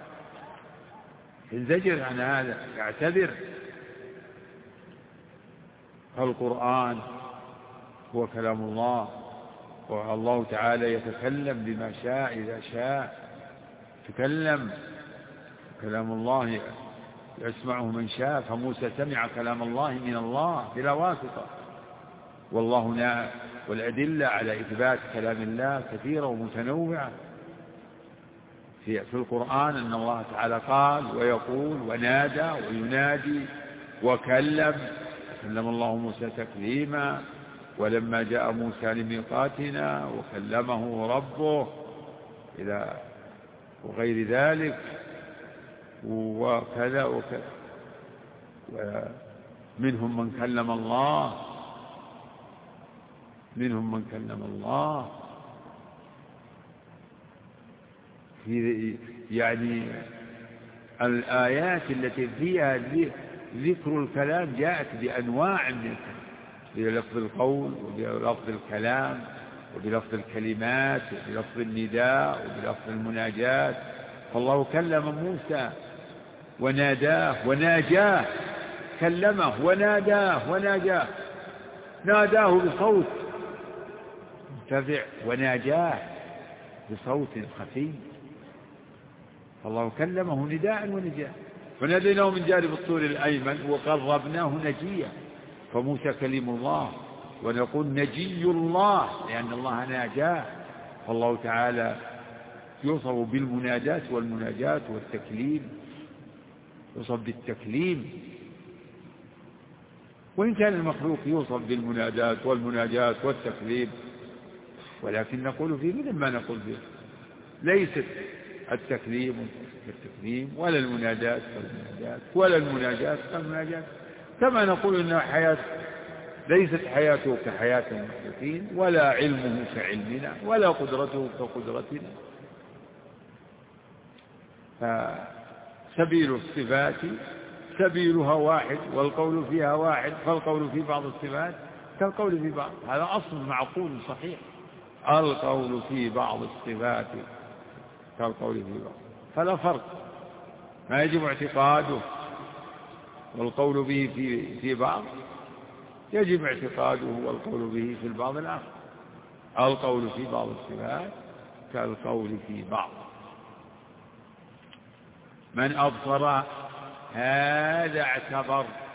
انزجر عن هذا، اعتذر. فالقرآن هو كلام الله، والله تعالى يتكلم بما شاء إذا شاء تكلم. كلام الله يسمعه من شاء، فموسى سمع كلام الله من الله بلا واسطة. والله نا والأدلة على إثبات كلام الله كثيرة ومتنوعة في في القرآن، أن الله تعالى قال ويقول ونادى وينادي وكلم. كلم الله موسى تكليما، ولما جاء موسى لميقاتنا وكلمه ربه إلى وغير ذلك وكذا وكذا. ومنهم من كلم الله منهم من كلم الله في يعني الآيات التي فيها ذكر الكلام جاءت بأنواع من الكلام، بلفظ القول وبلفظ الكلام وبلفظ الكلمات وبلفظ النداء وبلفظ المناجاة. فالله كلم موسى وناداه وناجاه، كلمه وناداه وناجاه، ناداه بصوت مرتفع وناجاه بصوت خفي. فالله كلمه نداء ونجاه. وناديناه من جانب الطور الأيمن وقربناه نجيا. فموسى كلم الله، ونقول نجي الله لأن الله ناجاه. فالله تعالى يوصف بالمناجاة والمناجاة والتكليم، يوصف بالتكليم، وإن كان المخلوق يوصف بالمناجاة والمناجاة والتكليم، ولكن نقول فيه مثل ما نقول فيه، ليست التكليم كالتكليم ولا المناجاة كالمناجاة ولا المناجاة كالمناجاة، كما نقول إن حياة ليست حياته كحياة المخلوقين، ولا علمه كعلمنا، ولا قدرته كقدرتنا. فسبيل الصفات سبيلها واحد والقول فيها واحد، فالقول في بعض الصفات كالقول في بعض. هذا أصل معقول صحيح، القول في بعض الصفات كالقول في بعض، فلا فرق، ما يجب اعتقاده. والقول به في في بعض يجب اعتقاده، والقول به في البعض الآخر. القول في بعض الصفات كالقول في بعض. من أبصر هذا اعتبر